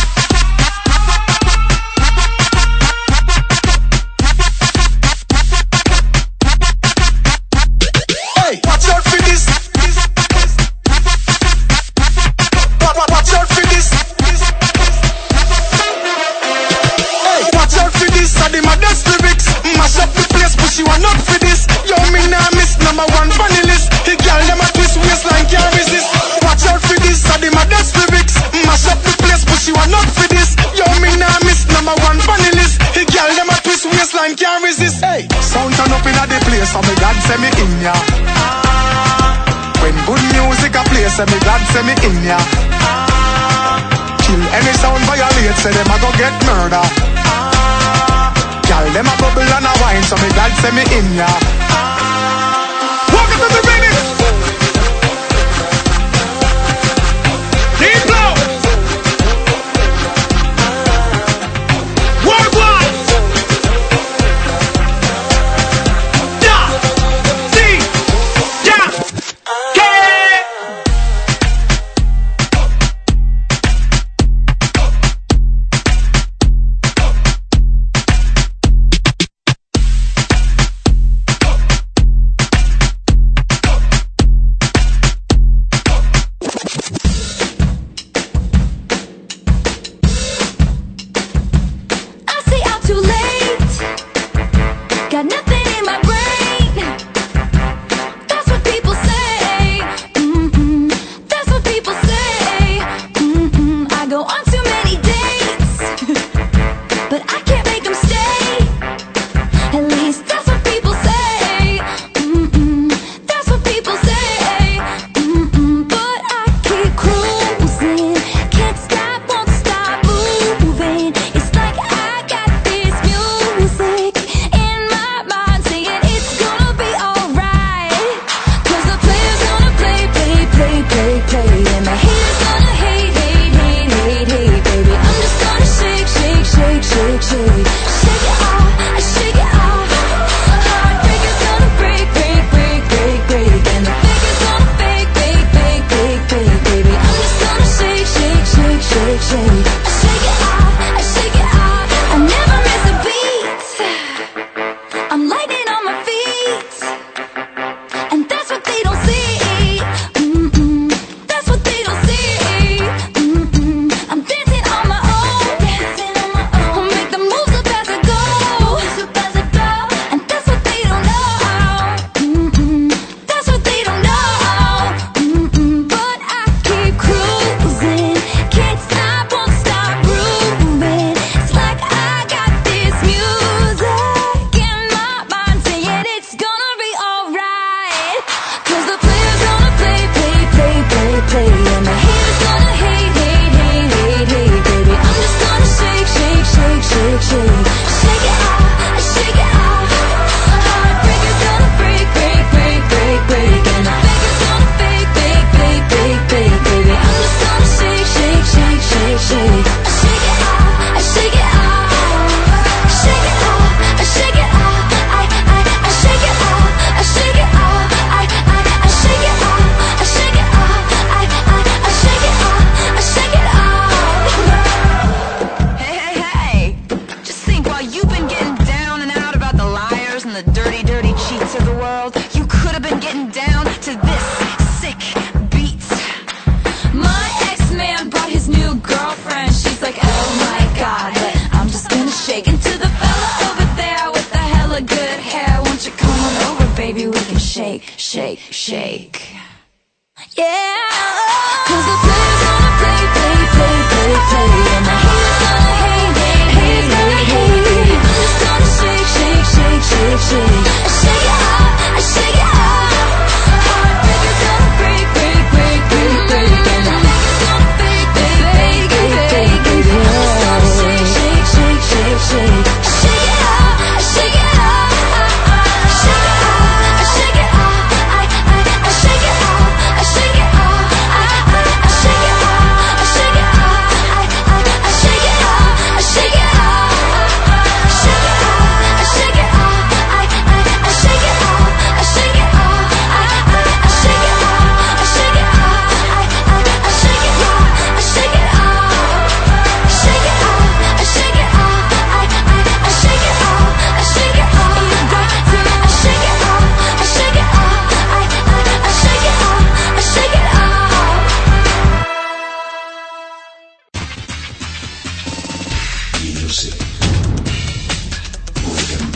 Watch out for this. Watch out for this. Hey, watch out for this. I did my best lyrics. Mash up the place, but she want up for this. Yo, me nah miss number one funny list. The girl them a twist waistline can't resist. Watch out for this. I did my best lyrics. Mash up the place, but she want up for this. Yo, me nah miss number one funny list. The girl them a twist waistline can't resist. Hey, sound turn up in a the place, so me God send me in ya. When good music a play, say me glad say me in ya. Kill any sound violate, say them a go get murder. Girl, them a bubble and a wine, so me glad say me in ya. Welcome to the remix. Deep flow. Worldwide. Da. Si. Ya. Que. shake. Yeah, 'cause the players gonna play, play, play, play, play, and the haters gonna hate, hate, hate, hate, hate. I'm just gonna shake, shake, shake, shake, shake. I shake it out, I shake it out. Heartbreakers gonna break, break, break, break, break, and the haters gonna fake, fake, fake, fake, fake, fake. I'm just gonna shake, shake, shake, shake, shake. I shake it out, I shake it out. I shake it out, I shake it out. I shake it out, I shake it out. I shake it out, I shake it out. I shake it out, I shake it out. Shake it out, I shake it out. I shake it out, I shake it out. I shake it out, I shake it out. I shake it out, I shake it out. Shake it out, I shake it out. I shake it out, I shake it out. You got to. I shake it out, I shake it out. I shake it out, I shake it out. Music. Rhythm.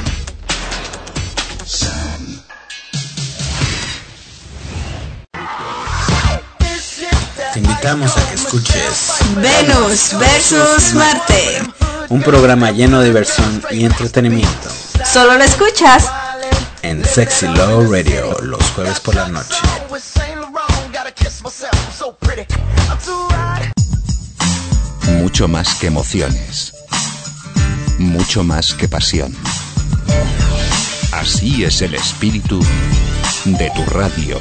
Sound. Te invitamos a que escuches Venus versus Marte. un programa lleno de diversión y entretenimiento Solo lo escuchas en Sexy Love Radio los jueves por la noche. Mucho más que emociones. Mucho más que pasión. Así es el espíritu de tu radio.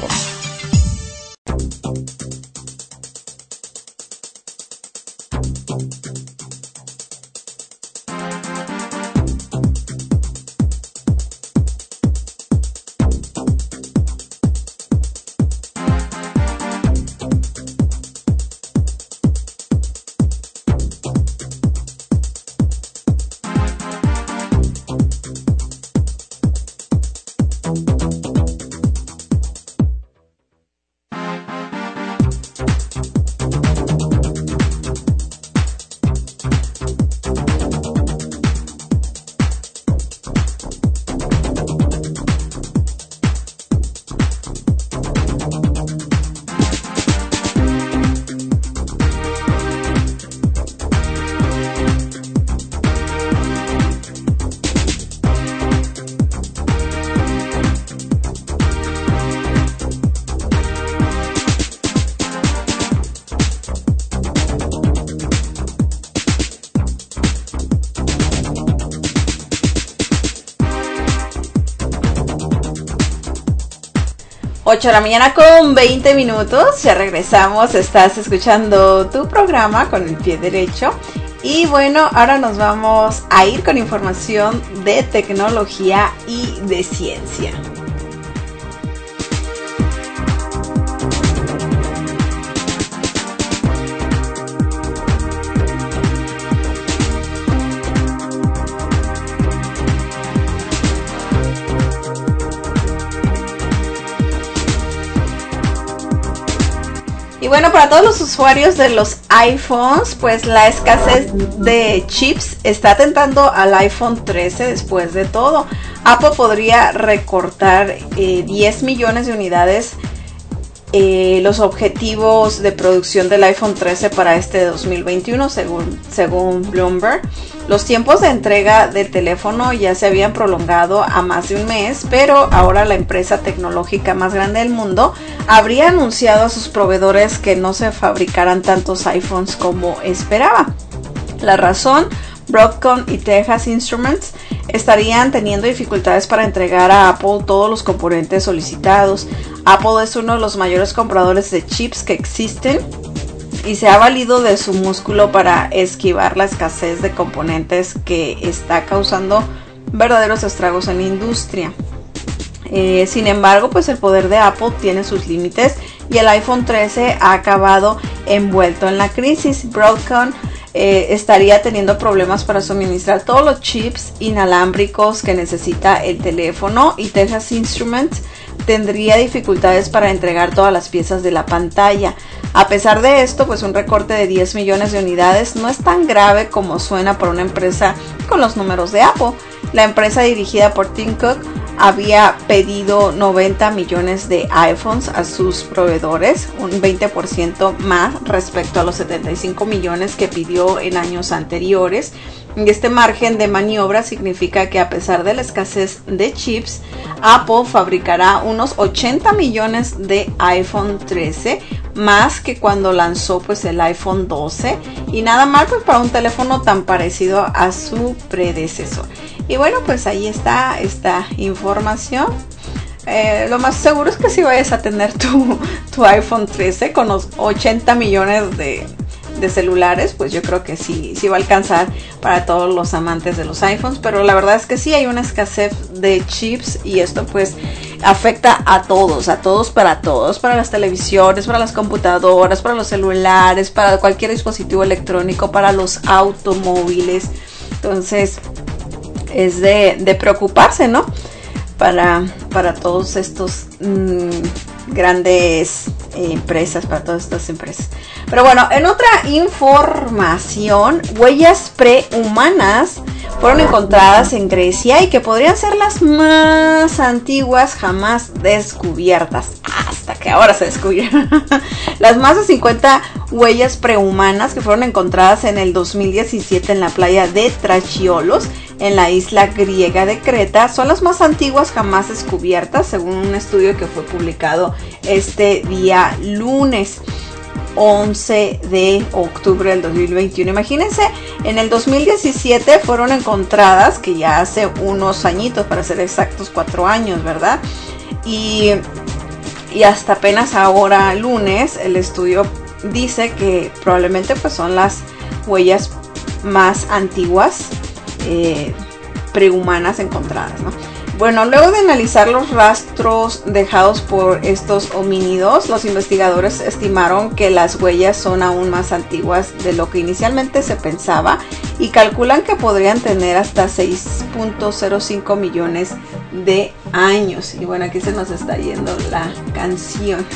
de la mañana con 20 minutos, ya regresamos, estás escuchando tu programa con el pie derecho y bueno, ahora nos vamos a ir con información de tecnología y de ciencia. Y bueno, para todos los usuarios de los iPhones, pues la escasez de chips está atentando al iPhone 13 después de todo. Apple podría recortar 10 millones de unidades los objetivos de producción del iPhone 13 para este 2021, según Bloomberg. Los tiempos de entrega del teléfono ya se habían prolongado a más de un mes, pero ahora la empresa tecnológica más grande del mundo habría anunciado a sus proveedores que no se fabricaran tantos iPhones como esperaba. La razón, Broadcom y Texas Instruments estarían teniendo dificultades para entregar a Apple todos los componentes solicitados. Apple es uno de los mayores compradores de chips que existen y se ha valido de su músculo para esquivar la escasez de componentes que está causando verdaderos estragos en la industria. Sin embargo, pues el poder de Apple tiene sus límites y el iPhone 13 ha acabado envuelto en la crisis. Broadcom estaría teniendo problemas para suministrar todos los chips inalámbricos que necesita el teléfono y Texas Instruments tendría dificultades para entregar todas las piezas de la pantalla. A pesar de esto, pues un recorte de 10 millones de unidades no es tan grave como suena para una empresa con los números de Apple. La empresa dirigida por Tim Cook había pedido 90 millones de iPhones a sus proveedores, un 20% más respecto a los 75 millones que pidió en años anteriores. Y este margen de maniobra significa que a pesar de la escasez de chips, Apple fabricará unos 80 millones de iPhone 13, más que cuando lanzó pues el iPhone 12, y nada mal pues para un teléfono tan parecido a su predecesor. Y bueno, pues ahí está esta información. Lo más seguro es que si vayas a tener tu iPhone 13 con los 80 millones de celulares, pues yo creo que sí va a alcanzar para todos los amantes de los iPhones, pero la verdad es que sí hay una escasez de chips y esto pues afecta a todos, para las televisiones, para las computadoras, para los celulares, para cualquier dispositivo electrónico, para los automóviles. Entonces es de preocuparse, ¿no? Para todos estos grandes empresas, para todas estas empresas. Pero bueno, en otra información, huellas prehumanas fueron encontradas en Grecia y que podrían ser las más antiguas jamás descubiertas, hasta que ahora se descubrieron. Las más de 50 huellas prehumanas que fueron encontradas en el 2017 en la playa de Trachiolos, en la isla griega de Creta, son las más antiguas jamás descubiertas, según un estudio que fue publicado este día lunes 11 de octubre del 2021. Imagínense, en el 2017 fueron encontradas, que ya hace unos añitos, para ser exactos 4 años, ¿verdad? Y hasta apenas ahora lunes el estudio dice que probablemente pues son las huellas más antiguas prehumanas encontradas, ¿no? Bueno, luego de analizar los rastros dejados por estos homínidos, los investigadores estimaron que las huellas son aún más antiguas de lo que inicialmente se pensaba y calculan que podrían tener hasta 6.05 millones de años. Y bueno, aquí se nos está yendo la canción.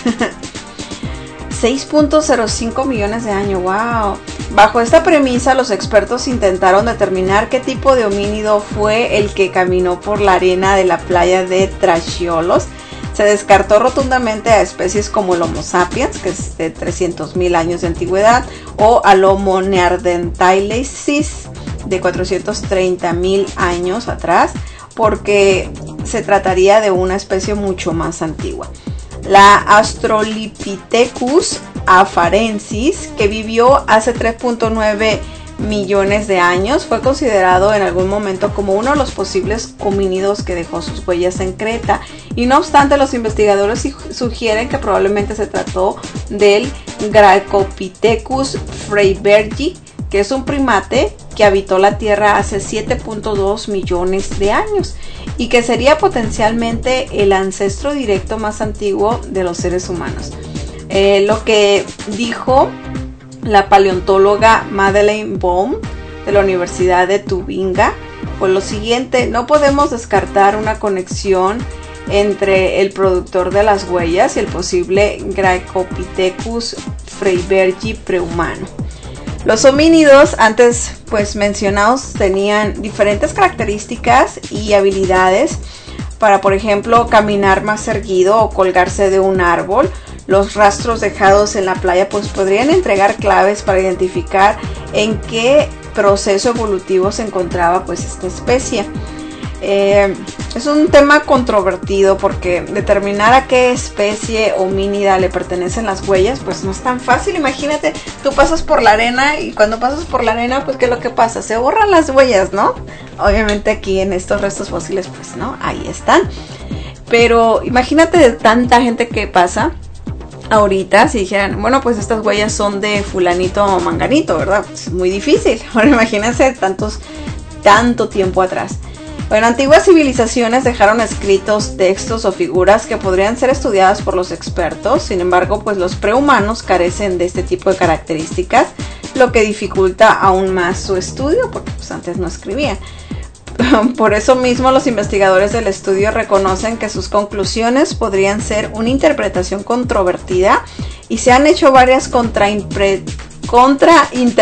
6.05 millones de años, wow. Bajo esta premisa, los expertos intentaron determinar qué tipo de homínido fue el que caminó por la arena de la playa de Trachiolos. Se descartó rotundamente a especies como el Homo sapiens, que es de 300.000 años de antigüedad, o al Homo neanderthalensis, de 430.000 años atrás, porque se trataría de una especie mucho más antigua. La Australopithecus afarensis, que vivió hace 3.9 millones de años, fue considerado en algún momento como uno de los posibles homínidos que dejó sus huellas en Creta, y no obstante los investigadores sugieren que probablemente se trató del Gracopithecus freybergi, que es un primate que habitó la Tierra hace 7.2 millones de años y que sería potencialmente el ancestro directo más antiguo de los seres humanos. Lo que dijo la paleontóloga Madeleine Bohm de la Universidad de Tubinga fue lo siguiente: no podemos descartar una conexión entre el productor de las huellas y el posible Gracopithecus freybergi prehumano. Los homínidos antes pues mencionados tenían diferentes características y habilidades para, por ejemplo, caminar más erguido o colgarse de un árbol. Los rastros dejados en la playa pues podrían entregar claves para identificar en qué proceso evolutivo se encontraba pues esta especie. Es un tema controvertido porque determinar a qué especie homínida le pertenecen las huellas pues no es tan fácil. Imagínate, tú pasas por la arena y cuando pasas por la arena pues ¿qué es lo que pasa? Se borran las huellas, ¿no? Obviamente aquí en estos restos fósiles pues no, ahí están. Pero imagínate de tanta gente que pasa ahorita, si dijeran, bueno, pues estas huellas son de fulanito o manganito, ¿verdad? Pues es muy difícil. Ahora imagínense tanto tiempo atrás. Bueno, antiguas civilizaciones dejaron escritos textos o figuras que podrían ser estudiadas por los expertos. Sin embargo, pues los prehumanos carecen de este tipo de características, lo que dificulta aún más su estudio, porque pues antes no escribían. Por eso mismo los investigadores del estudio reconocen que sus conclusiones podrían ser una interpretación controvertida y se han hecho varias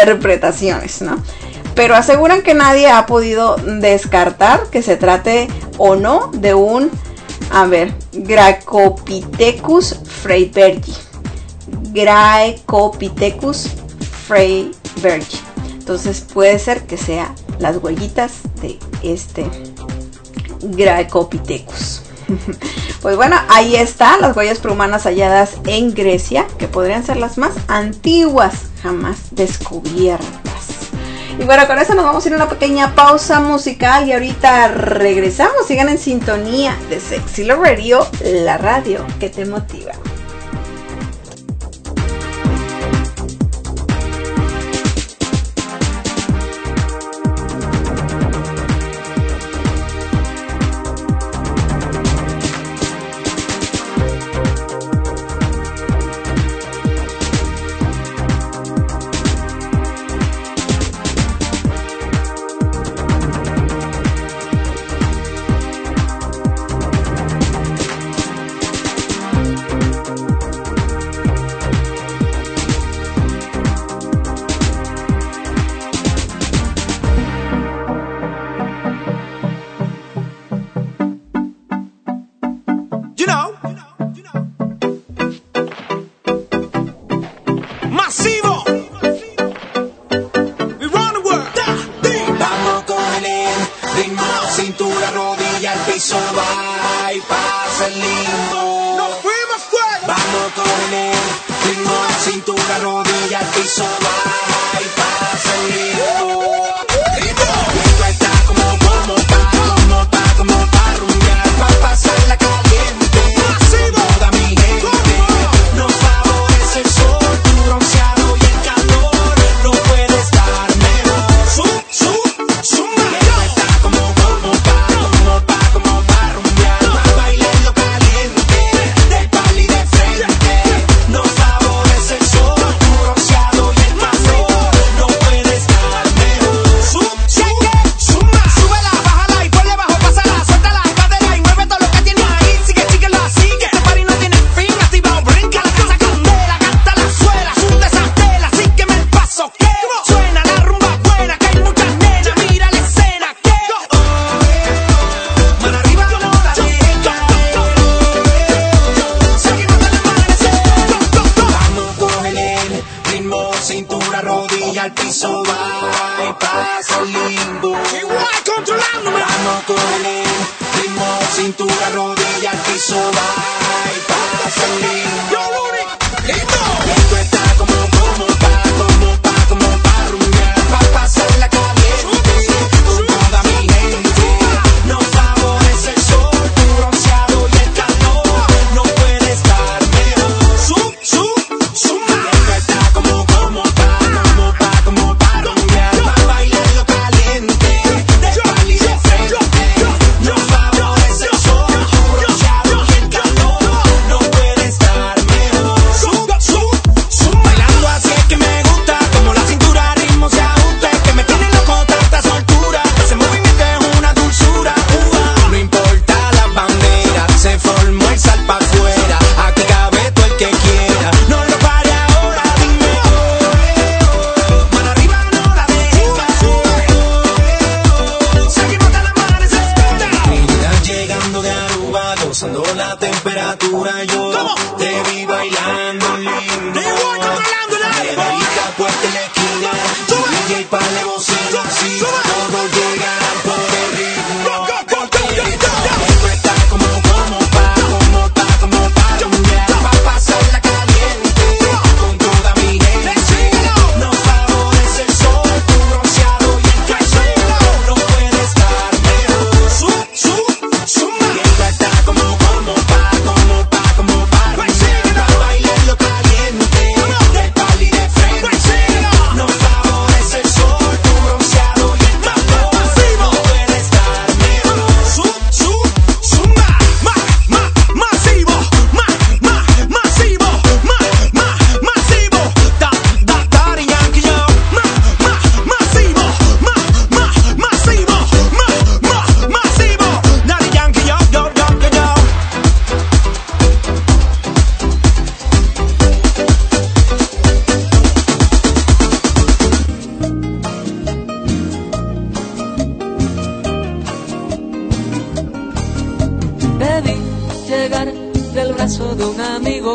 contrainterpretaciones, ¿no? Pero aseguran que nadie ha podido descartar que se trate o no de un, Graecopithecus freybergi. Graecopithecus freybergi. Entonces puede ser que sea las huellitas de este Graecopithecus. Pues bueno, ahí está, las huellas prehumanas halladas en Grecia, que podrían ser las más antiguas jamás descubiertas. Y bueno, con eso nos vamos a ir a una pequeña pausa musical y ahorita regresamos. Sigan en sintonía de Sexy Love Radio, la radio que te motiva.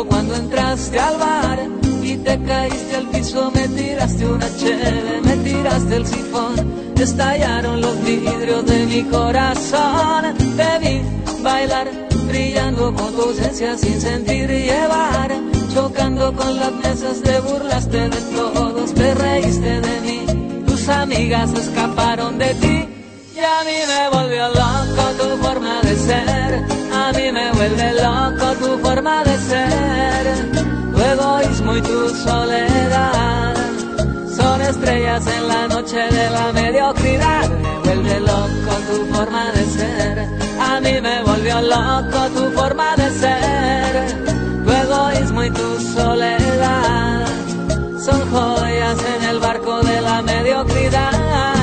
tiempo cuando entraste al bar y te caíste al piso, me tiraste una cheve, me tiraste el sifón, estallaron los vidrios de mi corazón. Te vi bailar, brillando con tu ausencia sin sentir llevar, chocando con las mesas, te burlaste de todos, te reíste de mí, tus amigas escaparon de ti. Y a mí me volvió loco tu forma de ser, a mí me vuelve loco tu forma de ser. Tu egoísmo y tu soledad son estrellas en la noche de la mediocridad. Me vuelve loco tu forma de ser, a mí me volvió loco tu forma de ser. Tu egoísmo y tu soledad son joyas en el barco de la mediocridad.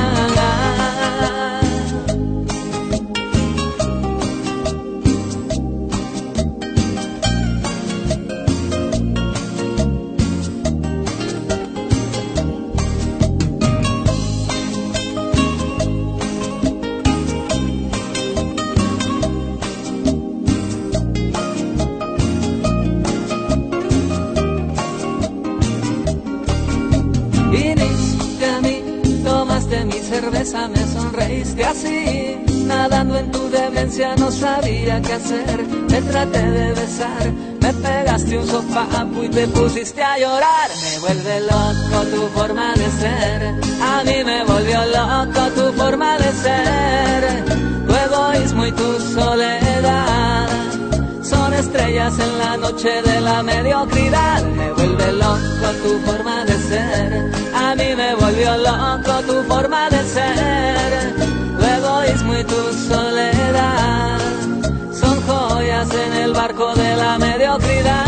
Cerveza, me sonreíste así, nadando en tu demencia, no sabía qué hacer, te traté de besar, me pegaste un sopapo y te pusiste a llorar. Me vuelve loco tu forma de ser, a mí me volvió loco tu forma de ser. Tu egoísmo y tu soledad son estrellas en la noche de la mediocridad. Me vuelve loco tu forma de ser, a mí me volvió loco tu forma de ser. Tu egoísmo y tu soledad son joyas en el barco de la mediocridad.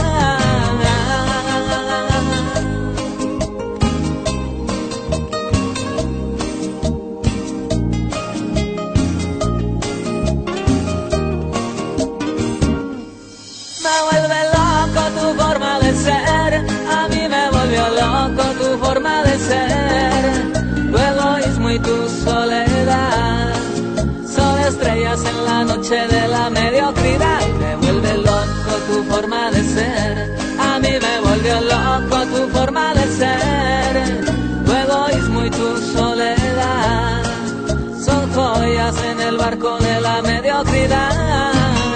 A mí me volvió loco tu forma de ser. Tu egoísmo y tu soledad son estrellas en la noche de la mediocridad. Me vuelve loco tu forma de ser, a mí me volvió loco tu forma de ser. Tu egoísmo y tu soledad son joyas en el barco de la mediocridad.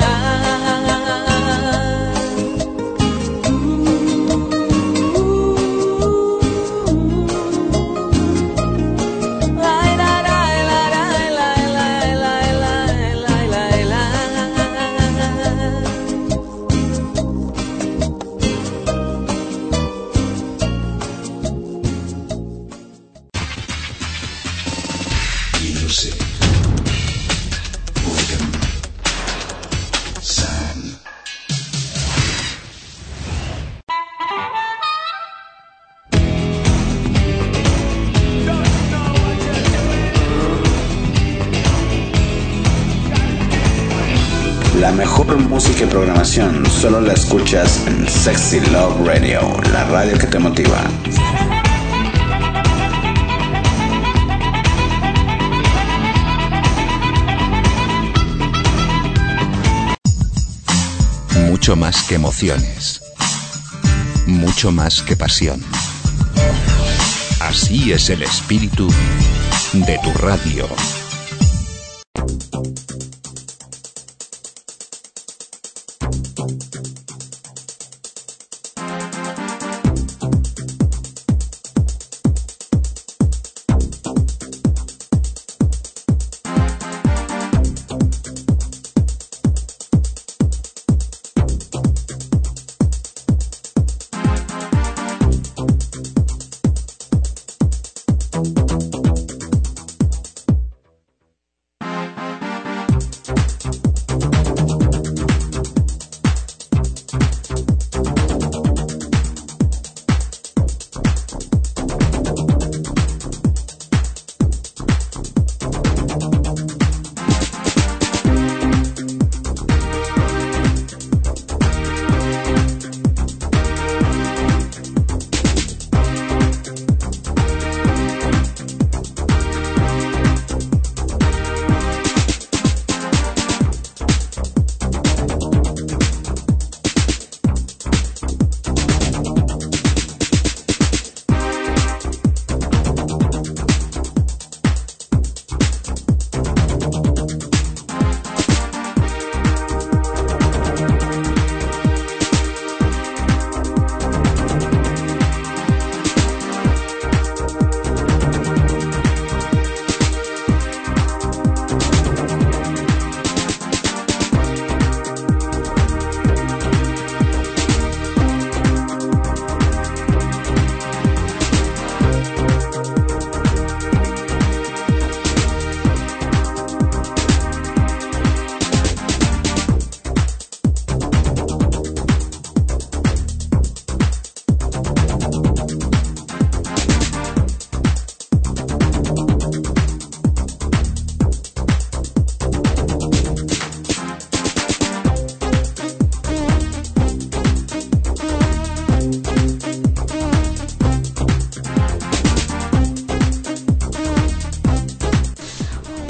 La mejor música y programación solo la escuchas en Sexy Love Radio, la radio que te motiva. Mucho más que emociones, mucho más que pasión. Así es el espíritu de tu radio.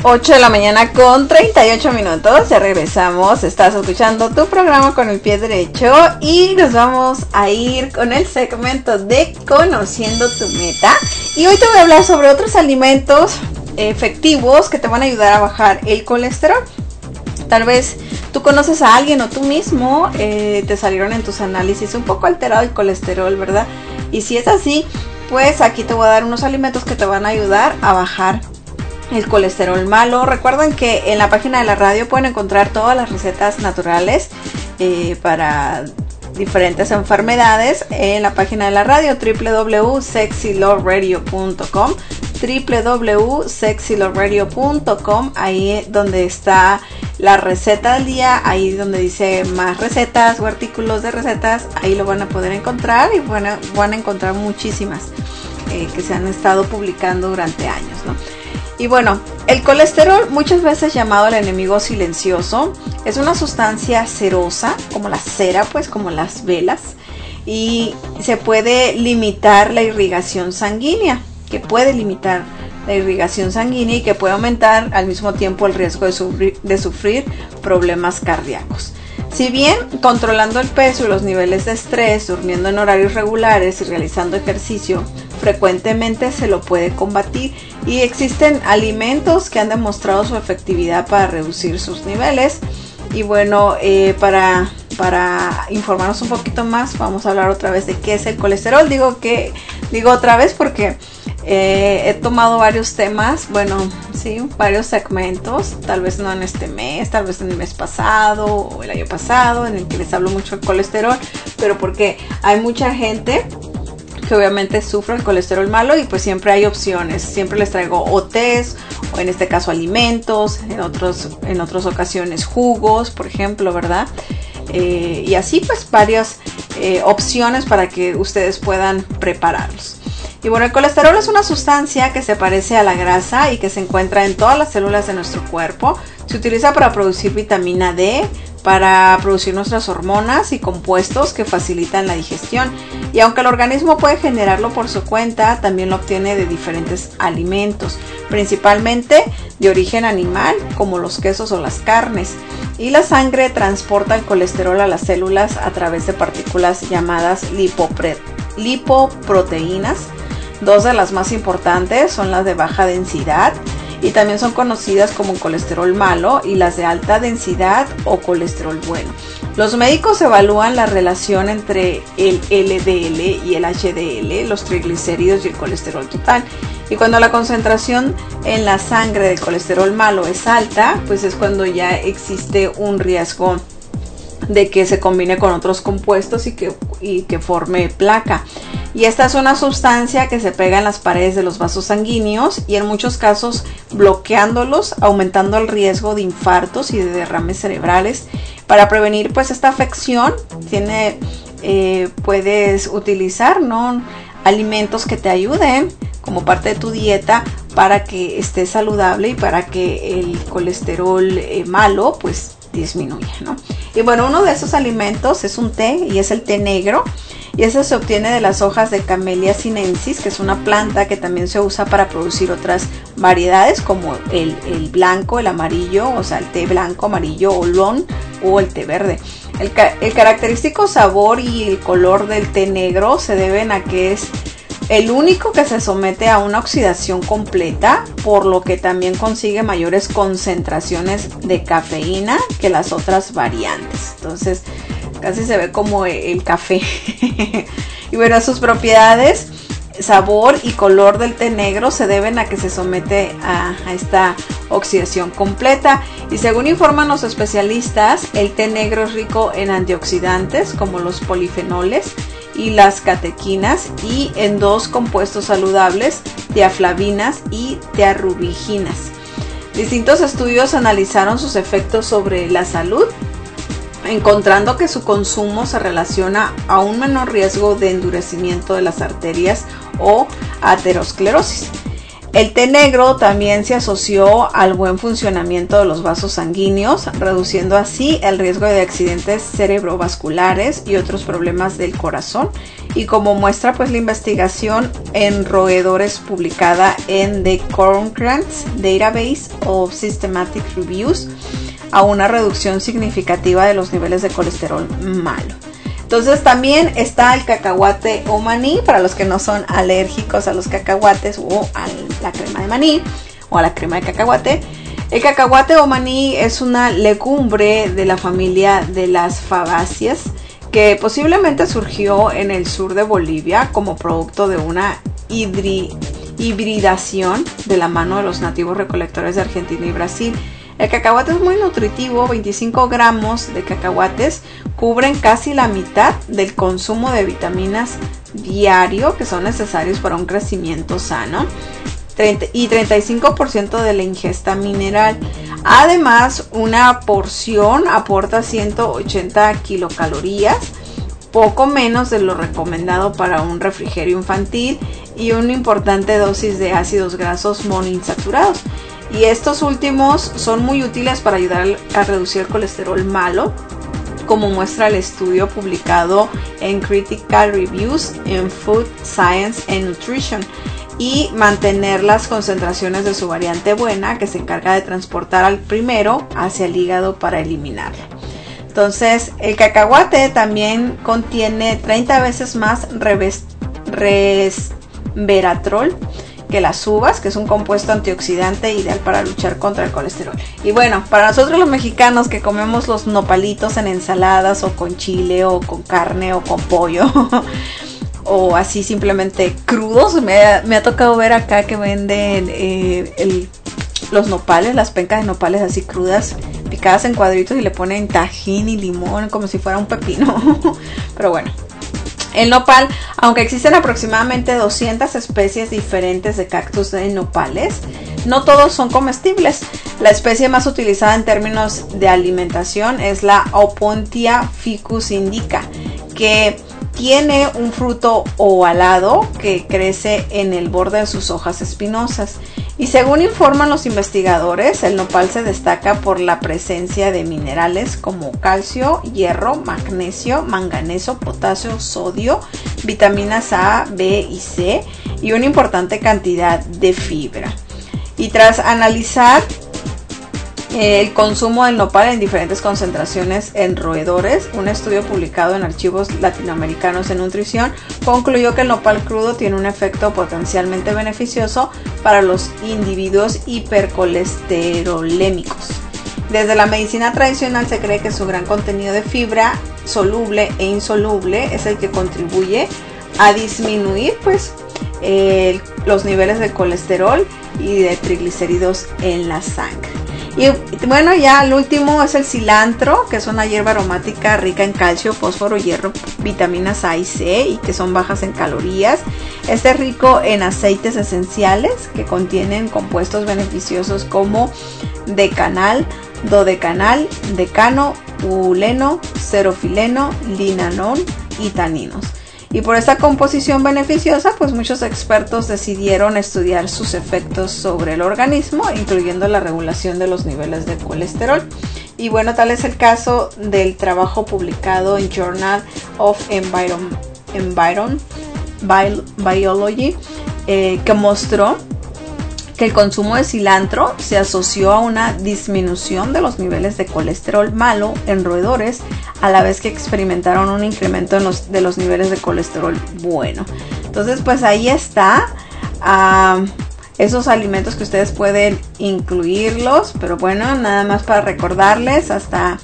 8 de la mañana con 38 minutos, ya regresamos, estás escuchando tu programa Con el Pie Derecho y nos vamos a ir con el segmento de Conociendo tu Meta. Y hoy te voy a hablar sobre otros alimentos efectivos que te van a ayudar a bajar el colesterol. Tal vez tú conoces a alguien o tú mismo te salieron en tus análisis un poco alterado el colesterol, ¿verdad? Y si es así, pues aquí te voy a dar unos alimentos que te van a ayudar a bajar el colesterol malo. Recuerden que en la página de la radio pueden encontrar todas las recetas naturales para diferentes enfermedades en la página de la radio www.sexyloveradio.com www.sexyloveradio.com. Ahí donde está la receta del día, ahí donde dice más recetas o artículos de recetas, ahí lo van a poder encontrar y van a encontrar muchísimas que se han estado publicando durante años, ¿no? Y bueno, el colesterol, muchas veces llamado el enemigo silencioso, es una sustancia cerosa, como la cera, pues como las velas, y se puede limitar la irrigación sanguínea, y que puede aumentar al mismo tiempo el riesgo de sufrir problemas cardíacos. Si bien controlando el peso y los niveles de estrés, durmiendo en horarios regulares y realizando ejercicio frecuentemente se lo puede combatir, y existen alimentos que han demostrado su efectividad para reducir sus niveles. Y bueno, para informarnos un poquito más, vamos a hablar otra vez de qué es el colesterol. Digo otra vez porque he tomado varios temas, varios segmentos, tal vez no en este mes, tal vez en el mes pasado o el año pasado, en el que les hablo mucho del colesterol, pero porque hay mucha gente que obviamente sufre el colesterol malo y pues siempre hay opciones. Siempre les traigo o tés, o en este caso alimentos, en otras ocasiones jugos, por ejemplo, ¿verdad? Y así pues varias opciones para que ustedes puedan prepararlos. Y bueno, el colesterol es una sustancia que se parece a la grasa y que se encuentra en todas las células de nuestro cuerpo. Se utiliza para producir vitamina D, para producir nuestras hormonas y compuestos que facilitan la digestión. Y aunque el organismo puede generarlo por su cuenta, también lo obtiene de diferentes alimentos, principalmente de origen animal, como los quesos o las carnes. Y la sangre transporta el colesterol a las células a través de partículas llamadas lipoproteínas. Dos de las más importantes son las de baja densidad, y también son conocidas como colesterol malo, y las de alta densidad o colesterol bueno. Los médicos evalúan la relación entre el LDL y el HDL, los triglicéridos y el colesterol total. Y cuando la concentración en la sangre del colesterol malo es alta, pues es cuando ya existe un riesgo de que se combine con otros compuestos y que forme placa. Y esta es una sustancia que se pega en las paredes de los vasos sanguíneos y en muchos casos bloqueándolos, aumentando el riesgo de infartos y de derrames cerebrales. Para prevenir pues esta afección puedes utilizar, ¿no?, alimentos que te ayuden como parte de tu dieta para que estés saludable y para que el colesterol malo pues disminuya, ¿no? Y bueno, uno de esos alimentos es un té, y es el té negro, y ese se obtiene de las hojas de Camellia sinensis, que es una planta que también se usa para producir otras variedades como el blanco, el amarillo, o sea el té blanco, amarillo, oolong, o el té verde. El característico sabor y el color del té negro se deben a que es el único que se somete a una oxidación completa, por lo que también consigue mayores concentraciones de cafeína que las otras variantes. Entonces casi se ve como el café. Y bueno, sus propiedades, sabor y color del té negro se deben a que se somete a esta oxidación completa. Y según informan los especialistas, el té negro es rico en antioxidantes como los polifenoles y las catequinas, y en dos compuestos saludables, tiaflavinas y tiarrubiginas. Distintos estudios analizaron sus efectos sobre la salud, encontrando que su consumo se relaciona a un menor riesgo de endurecimiento de las arterias o aterosclerosis. El té negro también se asoció al buen funcionamiento de los vasos sanguíneos, reduciendo así el riesgo de accidentes cerebrovasculares y otros problemas del corazón. y como muestra pues la investigación en roedores publicada en The Cochrane Database of Systematic Reviews, a una reducción significativa de los niveles de colesterol malo. Entonces también está el cacahuate o maní, para los que no son alérgicos a los cacahuates o a la crema de maní o a la crema de cacahuate. El cacahuate o maní es una legumbre de la familia de las fabáceas que posiblemente surgió en el sur de Bolivia como producto de una hibridación de la mano de los nativos recolectores de Argentina y Brasil. El cacahuate es muy nutritivo, 25 gramos de cacahuates cubren casi la mitad del consumo de vitaminas diario que son necesarios para un crecimiento sano y 35% de la ingesta mineral. Además, una porción aporta 180 kilocalorías, poco menos de lo recomendado para un refrigerio infantil, y una importante dosis de ácidos grasos monoinsaturados. Y estos últimos son muy útiles para ayudar a reducir el colesterol malo, como muestra el estudio publicado en Critical Reviews in Food Science and Nutrition, y mantener las concentraciones de su variante buena, que se encarga de transportar al primero hacia el hígado para eliminarlo. Entonces, el cacahuate también contiene 30 veces más resveratrol que las uvas, que es un compuesto antioxidante ideal para luchar contra el colesterol. Y bueno, para nosotros los mexicanos que comemos los nopalitos en ensaladas o con chile o con carne o con pollo o así simplemente crudos, me ha tocado ver acá que venden los nopales, las pencas de nopales así crudas, picadas en cuadritos, y le ponen tajín y limón como si fuera un pepino. Pero bueno, el nopal, aunque existen aproximadamente 200 especies diferentes de cactus de nopales, no todos son comestibles. La especie más utilizada en términos de alimentación es la Opuntia ficus indica, que tiene un fruto ovalado que crece en el borde de sus hojas espinosas. Y según informan los investigadores, el nopal se destaca por la presencia de minerales como calcio, hierro, magnesio, manganeso, potasio, sodio, vitaminas A, B y C y una importante cantidad de fibra. Y tras analizar el consumo del nopal en diferentes concentraciones en roedores, un estudio publicado en Archivos Latinoamericanos de Nutrición concluyó que el nopal crudo tiene un efecto potencialmente beneficioso para los individuos hipercolesterolémicos. Desde la medicina tradicional se cree que su gran contenido de fibra soluble e insoluble es el que contribuye a disminuir los niveles de colesterol y de triglicéridos en la sangre. Y bueno, ya el último es el cilantro, que es una hierba aromática rica en calcio, fósforo, hierro, vitaminas A y C, y que son bajas en calorías. Este es rico en aceites esenciales que contienen compuestos beneficiosos como decanal, dodecanal, decano, uleno, cerofileno, linanol y taninos. Y por esta composición beneficiosa, pues muchos expertos decidieron estudiar sus efectos sobre el organismo, incluyendo la regulación de los niveles de colesterol. Y bueno, tal es el caso del trabajo publicado en Journal of Biology, que mostró que el consumo de cilantro se asoció a una disminución de los niveles de colesterol malo en roedores, a la vez que experimentaron un incremento de los niveles de colesterol bueno. Entonces, pues ahí está, esos alimentos que ustedes pueden incluirlos, pero bueno, nada más para recordarles, hasta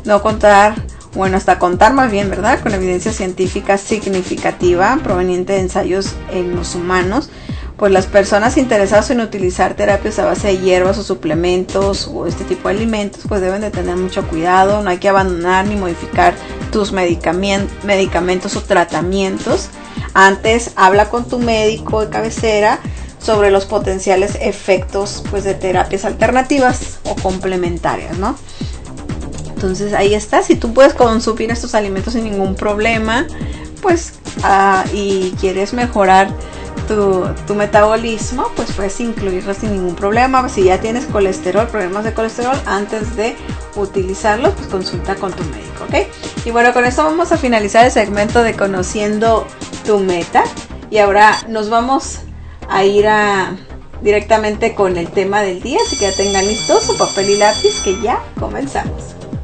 contar más bien, ¿verdad?, con evidencia científica significativa proveniente de ensayos en los humanos. Pues las personas interesadas en utilizar terapias a base de hierbas o suplementos o este tipo de alimentos, pues deben de tener mucho cuidado. No hay que abandonar ni modificar tus medicamentos o tratamientos. Antes, habla con tu médico de cabecera sobre los potenciales efectos, pues, de terapias alternativas o complementarias, ¿no? Entonces ahí está. Si tú puedes consumir estos alimentos sin ningún problema, pues y quieres mejorar tu metabolismo, pues puedes incluirlo sin ningún problema. Si ya tienes colesterol, problemas de colesterol, antes de utilizarlos, pues consulta con tu médico, ¿ok? Y bueno, con esto vamos a finalizar el segmento de Conociendo tu meta. Y ahora nos vamos a ir directamente con el tema del día, así que ya tengan listos su papel y lápiz, que ya comenzamos.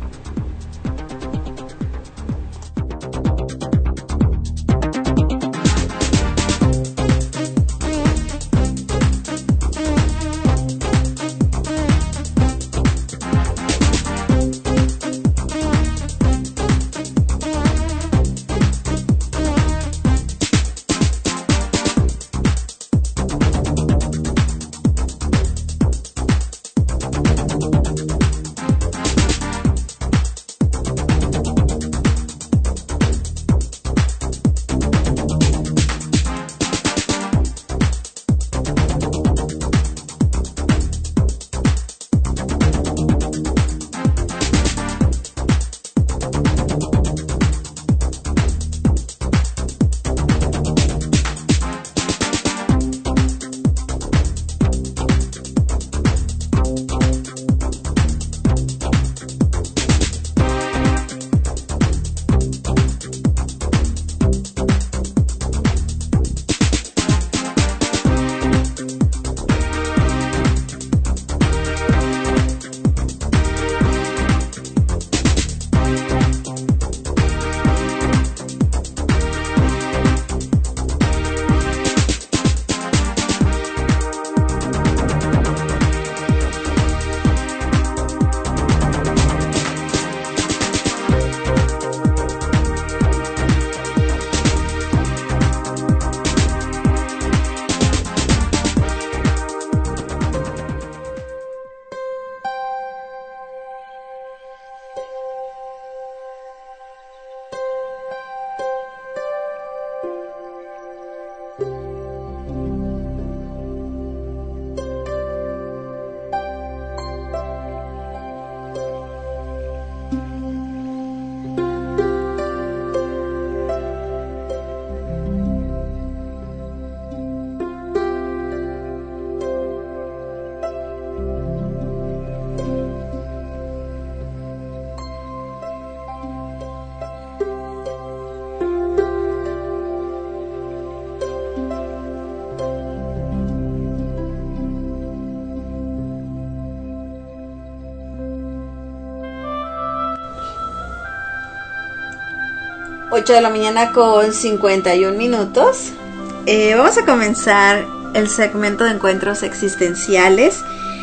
De la mañana con 51 minutos. Vamos a comenzar el segmento de encuentros existenciales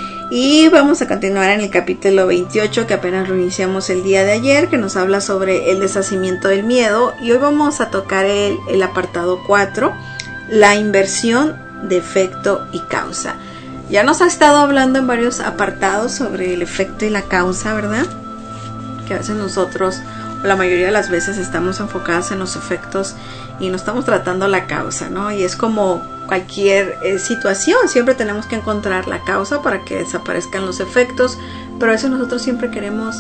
y vamos a continuar en el capítulo 28, que apenas lo iniciamos el día de ayer, que nos habla sobre el deshacimiento del miedo, y hoy vamos a tocar el apartado 4, la inversión de efecto y causa. Ya nos ha estado hablando en varios apartados sobre el efecto y la causa, ¿verdad? Que a veces nosotros, la mayoría de las veces, estamos enfocadas en los efectos y no estamos tratando la causa, ¿no? Y es como cualquier situación, siempre tenemos que encontrar la causa para que desaparezcan los efectos, pero a veces nosotros siempre queremos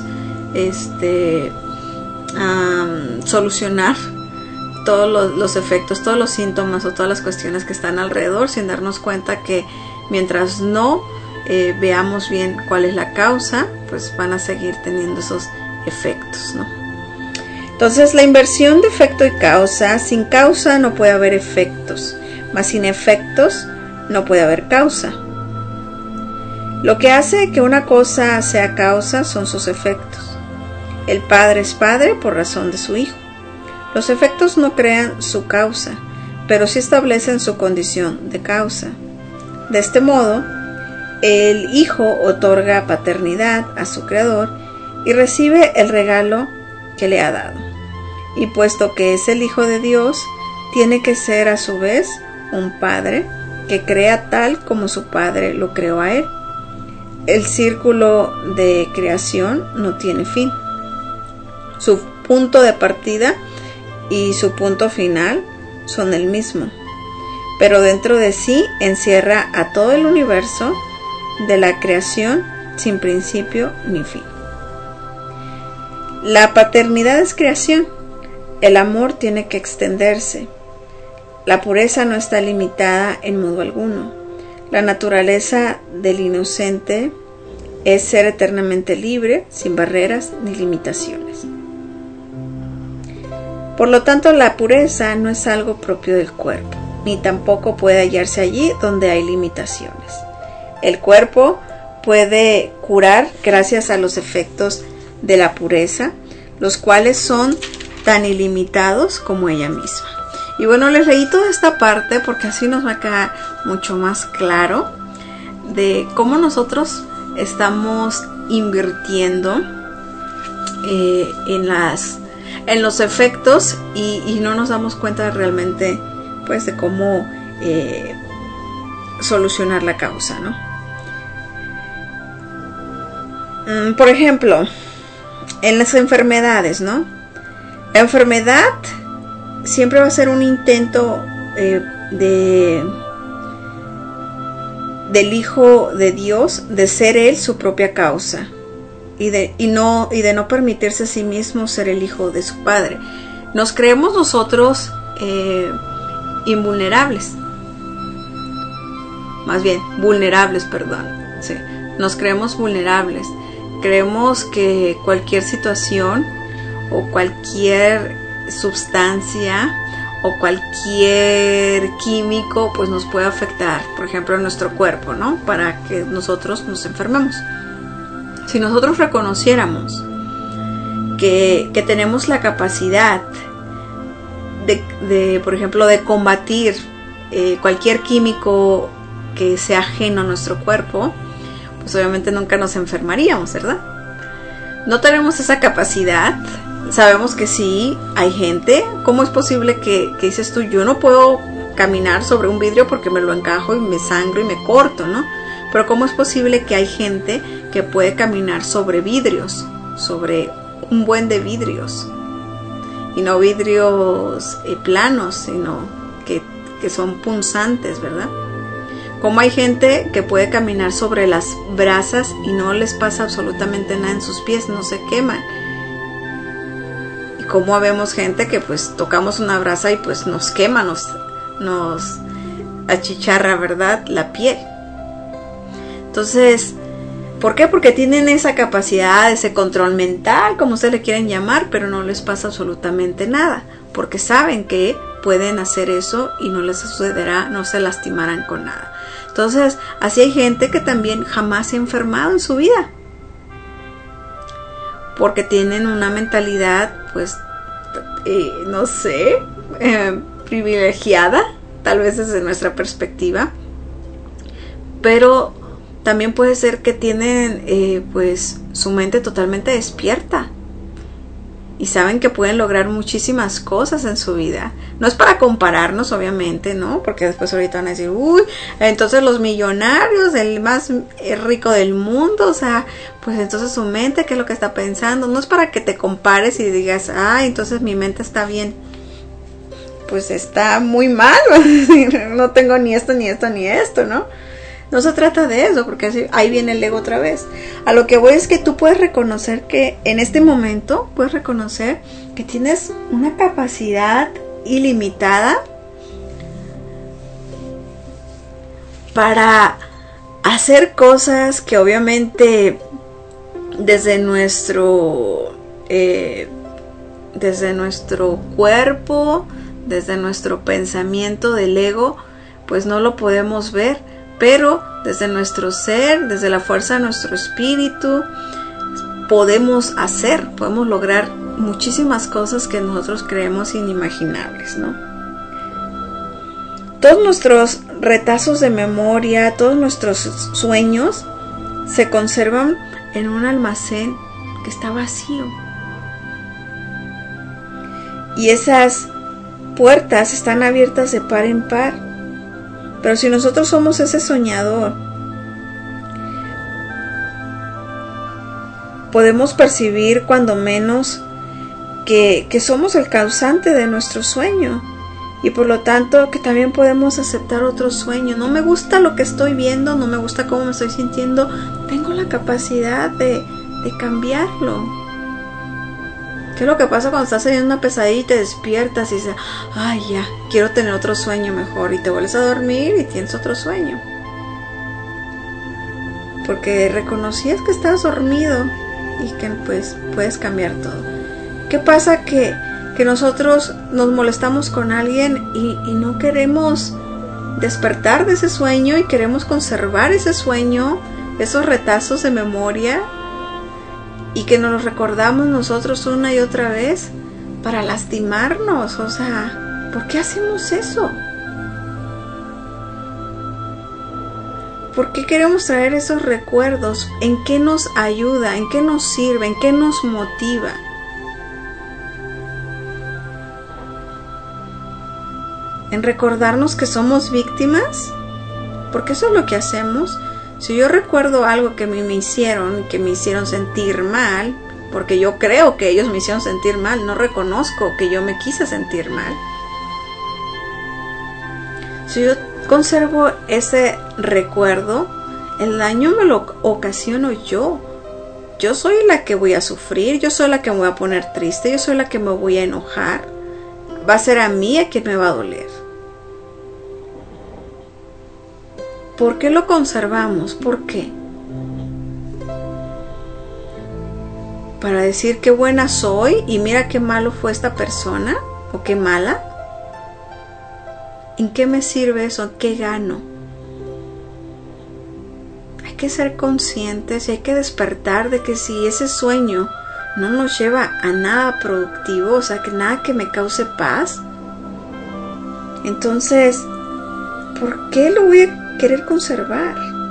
solucionar todos los efectos, todos los síntomas o todas las cuestiones que están alrededor, sin darnos cuenta que mientras no veamos bien cuál es la causa, pues van a seguir teniendo esos efectos, ¿no? Entonces, la inversión de efecto y causa: sin causa no puede haber efectos, mas sin efectos no puede haber causa. Lo que hace que una cosa sea causa son sus efectos. El padre es padre por razón de su hijo. Los efectos no crean su causa, pero sí establecen su condición de causa. De este modo, el hijo otorga paternidad a su creador y recibe el regalo que le ha dado. Y puesto que es el hijo de Dios, tiene que ser a su vez un padre que crea tal como su padre lo creó a él. El círculo de creación no tiene fin. Su punto de partida y su punto final son el mismo, pero dentro de sí encierra a todo el universo de la creación sin principio ni fin. La paternidad es creación. El amor tiene que extenderse. La pureza no está limitada en modo alguno. La naturaleza del inocente es ser eternamente libre, sin barreras ni limitaciones. Por lo tanto, la pureza no es algo propio del cuerpo, ni tampoco puede hallarse allí donde hay limitaciones. El cuerpo puede curar gracias a los efectos de la pureza, los cuales son tan ilimitados como ella misma. Y bueno, les leí toda esta parte porque así nos va a quedar mucho más claro de cómo nosotros estamos invirtiendo en los efectos y no nos damos cuenta realmente pues de cómo solucionar la causa, ¿no? Por ejemplo, en las enfermedades, ¿no? La enfermedad siempre va a ser un intento del Hijo de Dios de ser Él su propia causa y de no permitirse a sí mismo ser el Hijo de su Padre. Nos creemos nosotros invulnerables, más bien vulnerables, perdón. Sí, nos creemos vulnerables. Creemos que cualquier situación o cualquier sustancia o cualquier químico pues nos puede afectar, por ejemplo, en nuestro cuerpo, ¿no? Para que nosotros nos enfermemos. Si nosotros reconociéramos que tenemos la capacidad de por ejemplo, de combatir cualquier químico que sea ajeno a nuestro cuerpo, pues obviamente nunca nos enfermaríamos, ¿verdad? No tenemos esa capacidad. Sabemos que sí, hay gente. ¿Cómo es posible que dices tú, yo no puedo caminar sobre un vidrio porque me lo encajo y me sangro y me corto, ¿no? Pero ¿cómo es posible que hay gente que puede caminar sobre vidrios, sobre un buen de vidrios? Y no vidrios planos, sino que son punzantes, ¿verdad? ¿Cómo hay gente que puede caminar sobre las brasas y no les pasa absolutamente nada en sus pies, no se queman? Cómo vemos gente que pues tocamos una brasa y pues nos quema, nos achicharra, ¿verdad?, la piel. Entonces, ¿por qué? Porque tienen esa capacidad, ese control mental, como ustedes le quieren llamar, pero no les pasa absolutamente nada, porque saben que pueden hacer eso y no les sucederá, no se lastimarán con nada. Entonces, así hay gente que también jamás se ha enfermado en su vida, porque tienen una mentalidad, pues, no sé, privilegiada, tal vez desde nuestra perspectiva, pero también puede ser que tienen, pues, su mente totalmente despierta y saben que pueden lograr muchísimas cosas en su vida. No es para compararnos, obviamente, ¿no? Porque después ahorita van a decir, uy, entonces los millonarios, el más rico del mundo, o sea, pues entonces su mente, ¿qué es lo que está pensando? No es para que te compares y digas, entonces mi mente está bien. Pues está muy mal, no tengo ni esto, ni esto, ni esto, ¿no? No se trata de eso, porque ahí viene el ego otra vez. A lo que voy es que tú puedes reconocer que en este momento, puedes reconocer que tienes una capacidad ilimitada para hacer cosas que obviamente desde nuestro cuerpo, desde nuestro pensamiento del ego, pues no lo podemos ver. Pero desde nuestro ser, desde la fuerza de nuestro espíritu, podemos lograr muchísimas cosas que nosotros creemos inimaginables, ¿no? Todos nuestros retazos de memoria, todos nuestros sueños se conservan en un almacén que está vacío. Y esas puertas están abiertas de par en par. Pero si nosotros somos ese soñador, podemos percibir cuando menos que somos el causante de nuestro sueño y por lo tanto que también podemos aceptar otro sueño. No me gusta lo que estoy viendo, no me gusta cómo me estoy sintiendo, tengo la capacidad de cambiarlo. ¿Qué es lo que pasa cuando estás teniendo una pesadilla y te despiertas y dices, ay, ya, quiero tener otro sueño mejor? Y te vuelves a dormir y tienes otro sueño. Porque reconocías que estabas dormido y que pues puedes cambiar todo. ¿Qué pasa? Que que nosotros nos molestamos con alguien y no queremos despertar de ese sueño y queremos conservar ese sueño, esos retazos de memoria, y que nos los recordamos nosotros una y otra vez para lastimarnos. O sea, ¿por qué hacemos eso? ¿Por qué queremos traer esos recuerdos? ¿En qué nos ayuda? ¿En qué nos sirve? ¿En qué nos motiva? ¿En recordarnos que somos víctimas? Porque eso es lo que hacemos. Si yo recuerdo algo que me hicieron, que me hicieron sentir mal, porque yo creo que ellos me hicieron sentir mal, no reconozco que yo me quise sentir mal. Si yo conservo ese recuerdo, el daño me lo ocasiono yo. Yo soy la que voy a sufrir, yo soy la que me voy a poner triste, yo soy la que me voy a enojar. Va a ser a mí a quien me va a doler. ¿Por qué lo conservamos? ¿Por qué? ¿Para decir qué buena soy y mira qué malo fue esta persona? ¿O qué mala? ¿En qué me sirve eso? ¿Qué gano? Hay que ser conscientes y hay que despertar de que si ese sueño no nos lleva a nada productivo, o sea, que nada que me cause paz, entonces, ¿por qué lo voy a querer conservar?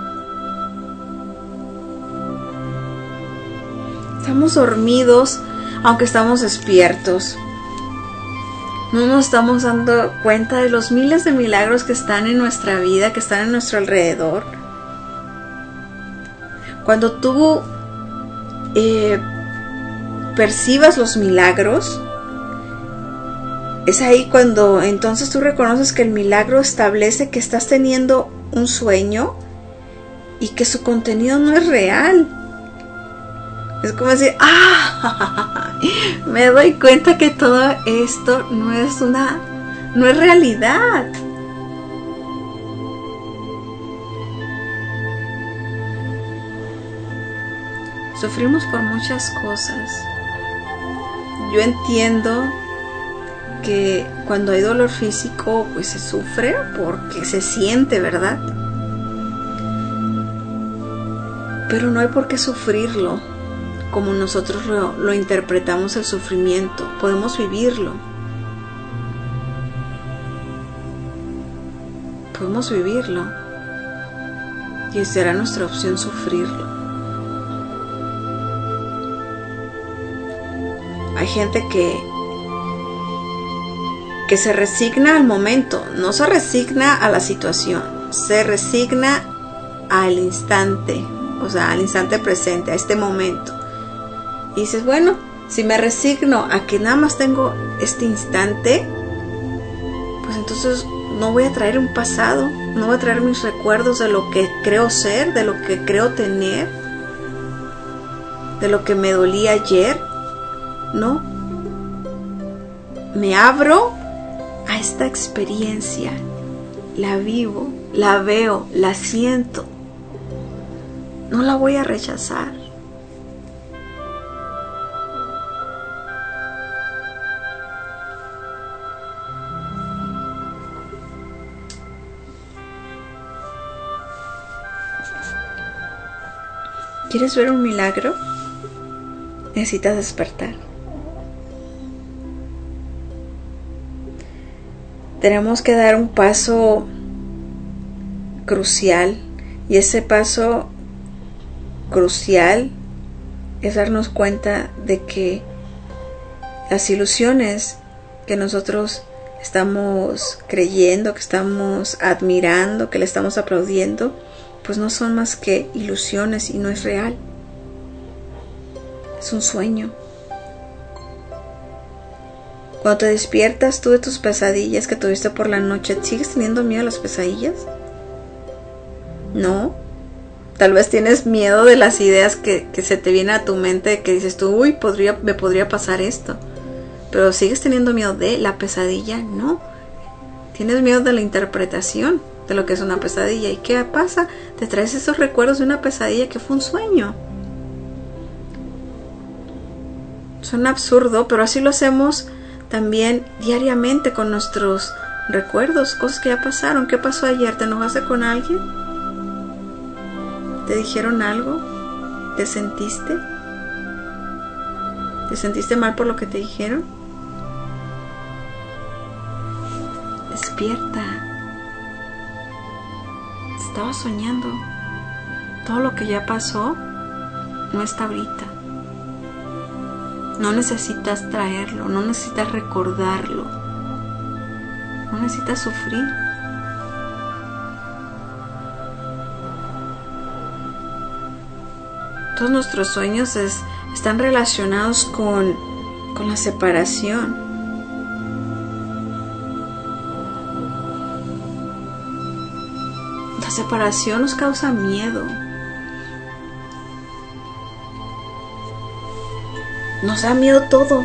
Estamos dormidos, aunque estamos despiertos. No nos estamos dando cuenta de los miles de milagros que están en nuestra vida, que están en nuestro alrededor. Cuando tú percibas los milagros, es ahí cuando entonces tú reconoces que el milagro establece que estás teniendo un sueño y que su contenido no es real. Es como decir, me doy cuenta que todo esto no es realidad. Sufrimos por muchas cosas. Yo entiendo que cuando hay dolor físico, pues se sufre porque se siente, ¿verdad? Pero no hay por qué sufrirlo como nosotros lo interpretamos el sufrimiento. Podemos vivirlo. Podemos vivirlo. Y será nuestra opción sufrirlo. Hay gente que se resigna al momento, no se resigna a la situación, se resigna al instante, o sea, al instante presente, a este momento. Y dices, bueno, si me resigno a que nada más tengo este instante, pues entonces no voy a traer un pasado, no voy a traer mis recuerdos de lo que creo ser, de lo que creo tener, de lo que me dolía ayer, ¿no? Me abro a esta experiencia, la vivo, la veo, la siento, no la voy a rechazar. ¿Quieres ver un milagro? Necesitas despertar. Tenemos que dar un paso crucial, y ese paso crucial es darnos cuenta de que las ilusiones que nosotros estamos creyendo, que estamos admirando, que le estamos aplaudiendo, pues no son más que ilusiones y no es real. Es un sueño. Cuando te despiertas tú de tus pesadillas que tuviste por la noche, ¿sigues teniendo miedo a las pesadillas? No. Tal vez tienes miedo de las ideas que se te vienen a tu mente, que dices tú, uy, me podría pasar esto. Pero ¿sigues teniendo miedo de la pesadilla? No. Tienes miedo de la interpretación de lo que es una pesadilla. ¿Y qué pasa? Te traes esos recuerdos de una pesadilla que fue un sueño. Suena absurdo, pero así lo hacemos también diariamente con nuestros recuerdos, cosas que ya pasaron. ¿Qué pasó ayer? ¿Te enojaste con alguien? ¿Te dijeron algo? ¿Te sentiste? ¿Te sentiste mal por lo que te dijeron? Despierta. Estaba soñando. Todo lo que ya pasó no está ahorita. No necesitas traerlo, no necesitas recordarlo, no necesitas sufrir. Todos nuestros sueños están relacionados con la separación. La separación nos causa miedo. Nos da miedo todo.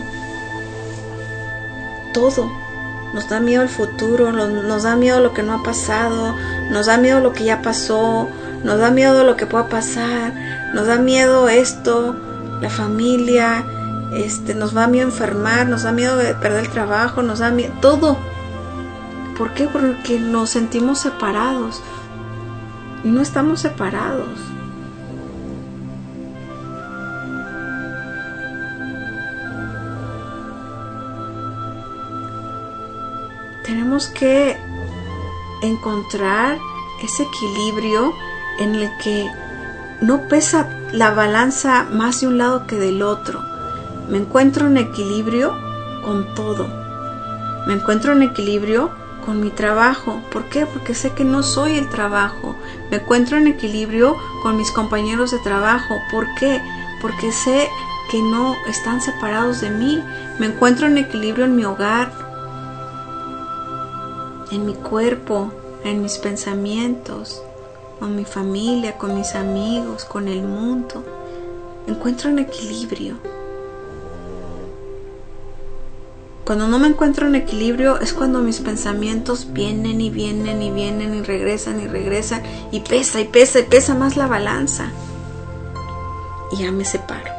Todo. Nos da miedo el futuro, nos da miedo lo que no ha pasado, nos da miedo lo que ya pasó, nos da miedo lo que pueda pasar, nos da miedo esto, la familia, nos da miedo enfermar, nos da miedo de perder el trabajo, nos da miedo todo. ¿Por qué? Porque nos sentimos separados. Y no estamos separados. Tenemos que encontrar ese equilibrio en el que no pesa la balanza más de un lado que del otro. Me encuentro en equilibrio con todo. Me encuentro en equilibrio con mi trabajo. ¿Por qué? Porque sé que no soy el trabajo. Me encuentro en equilibrio con mis compañeros de trabajo. ¿Por qué? Porque sé que no están separados de mí. Me encuentro en equilibrio en mi hogar, en mi cuerpo, en mis pensamientos, con mi familia, con mis amigos, con el mundo. Me encuentro en equilibrio. Cuando no me encuentro en equilibrio es cuando mis pensamientos vienen y vienen y vienen y regresan y pesa y pesa y pesa más la balanza. Y ya me separo.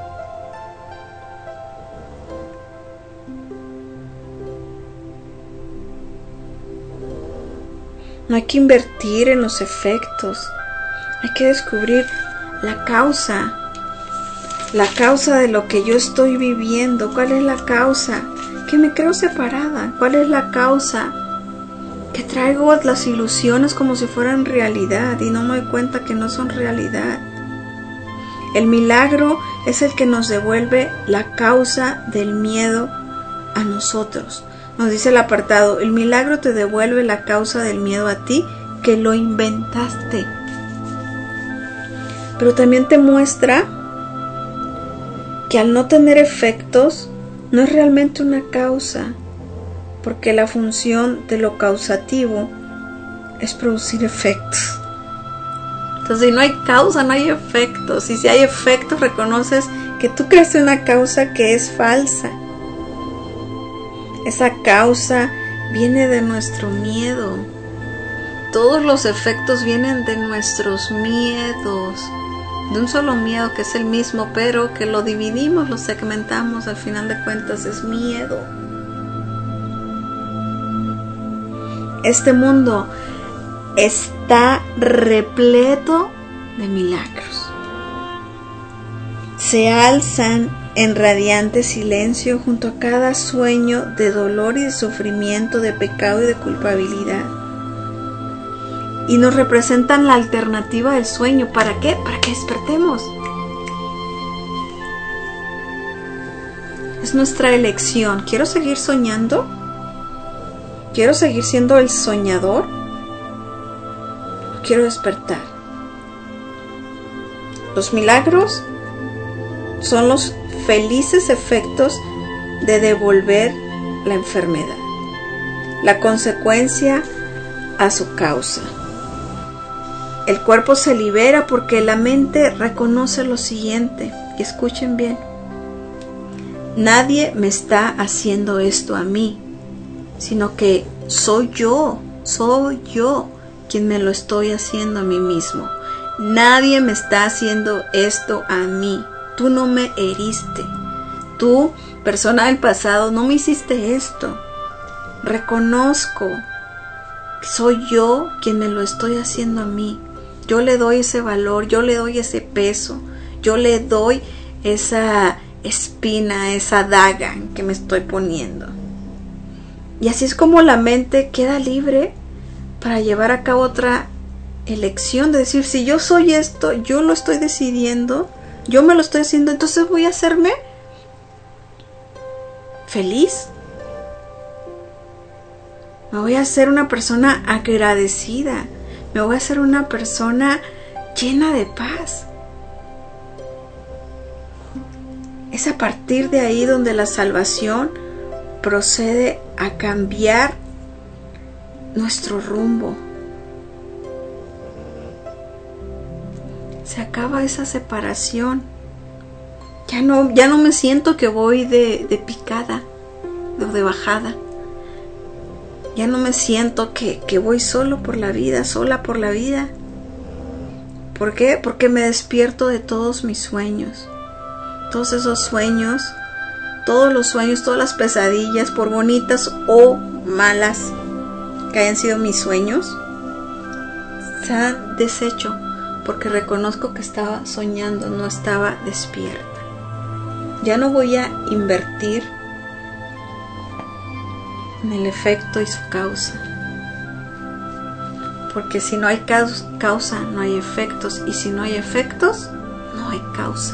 No hay que invertir en los efectos. Hay que descubrir la causa de lo que yo estoy viviendo. ¿Cuál es la causa? Que me creo separada. ¿Cuál es la causa? Que traigo las ilusiones como si fueran realidad y no me doy cuenta que no son realidad. El milagro es el que nos devuelve la causa del miedo a nosotros. Nos dice el apartado: el milagro te devuelve la causa del miedo a ti, que lo inventaste. Pero también te muestra que al no tener efectos no es realmente una causa, porque la función de lo causativo es producir efectos. Entonces, si no hay causa, no hay efectos. Y si hay efectos, reconoces que tú creaste una causa que es falsa. Esa causa viene de nuestro miedo. Todos los efectos vienen de nuestros miedos. De un solo miedo que es el mismo, pero que lo dividimos, lo segmentamos, al final de cuentas es miedo. Este mundo está repleto de milagros. Se alzan en radiante silencio junto a cada sueño de dolor y de sufrimiento, de pecado y de culpabilidad. Y nos representan la alternativa del sueño. ¿Para qué? Para que despertemos. Es nuestra elección. ¿Quiero seguir soñando? ¿Quiero seguir siendo el soñador? ¿O quiero despertar? Los milagros son los felices efectos de devolver la enfermedad, la consecuencia a su causa. El cuerpo se libera porque la mente reconoce lo siguiente, y escuchen bien: nadie me está haciendo esto a mí, sino que soy yo quien me lo estoy haciendo a mí mismo. Nadie me está haciendo esto a mí. Tú no me heriste, tú, persona del pasado, no me hiciste esto. Reconozco que soy yo quien me lo estoy haciendo a mí. Yo le doy ese valor, yo le doy ese peso, yo le doy esa espina, esa daga que me estoy poniendo. Y así es como la mente queda libre para llevar a cabo otra elección de decir, si yo soy esto, yo lo estoy decidiendo, yo me lo estoy haciendo, entonces voy a hacerme feliz. Me voy a hacer una persona agradecida. Me voy a hacer una persona llena de paz. Es a partir de ahí donde la salvación procede a cambiar nuestro rumbo. Se acaba esa separación. Ya no me siento que voy de picada o de bajada. Ya no me siento que voy solo por la vida, sola por la vida. ¿Por qué? Porque me despierto de todos mis sueños. Todos esos sueños, todos los sueños, todas las pesadillas, por bonitas o malas que hayan sido mis sueños, se han deshecho porque reconozco que estaba soñando, no estaba despierta. Ya no voy a invertir en el efecto y su causa, porque si no hay causa no hay efectos, y si no hay efectos no hay causa.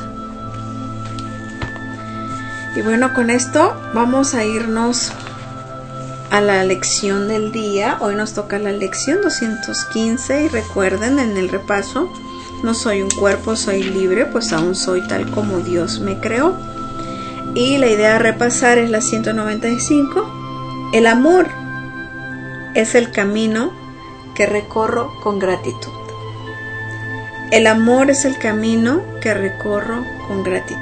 Y bueno, con esto vamos a irnos a la lección del día. Hoy nos toca la lección 215 y recuerden en el repaso: no soy un cuerpo, soy libre, pues aún soy tal como Dios me creó. Y la idea a repasar es la 195. El amor es el camino que recorro con gratitud. El amor es el camino que recorro con gratitud.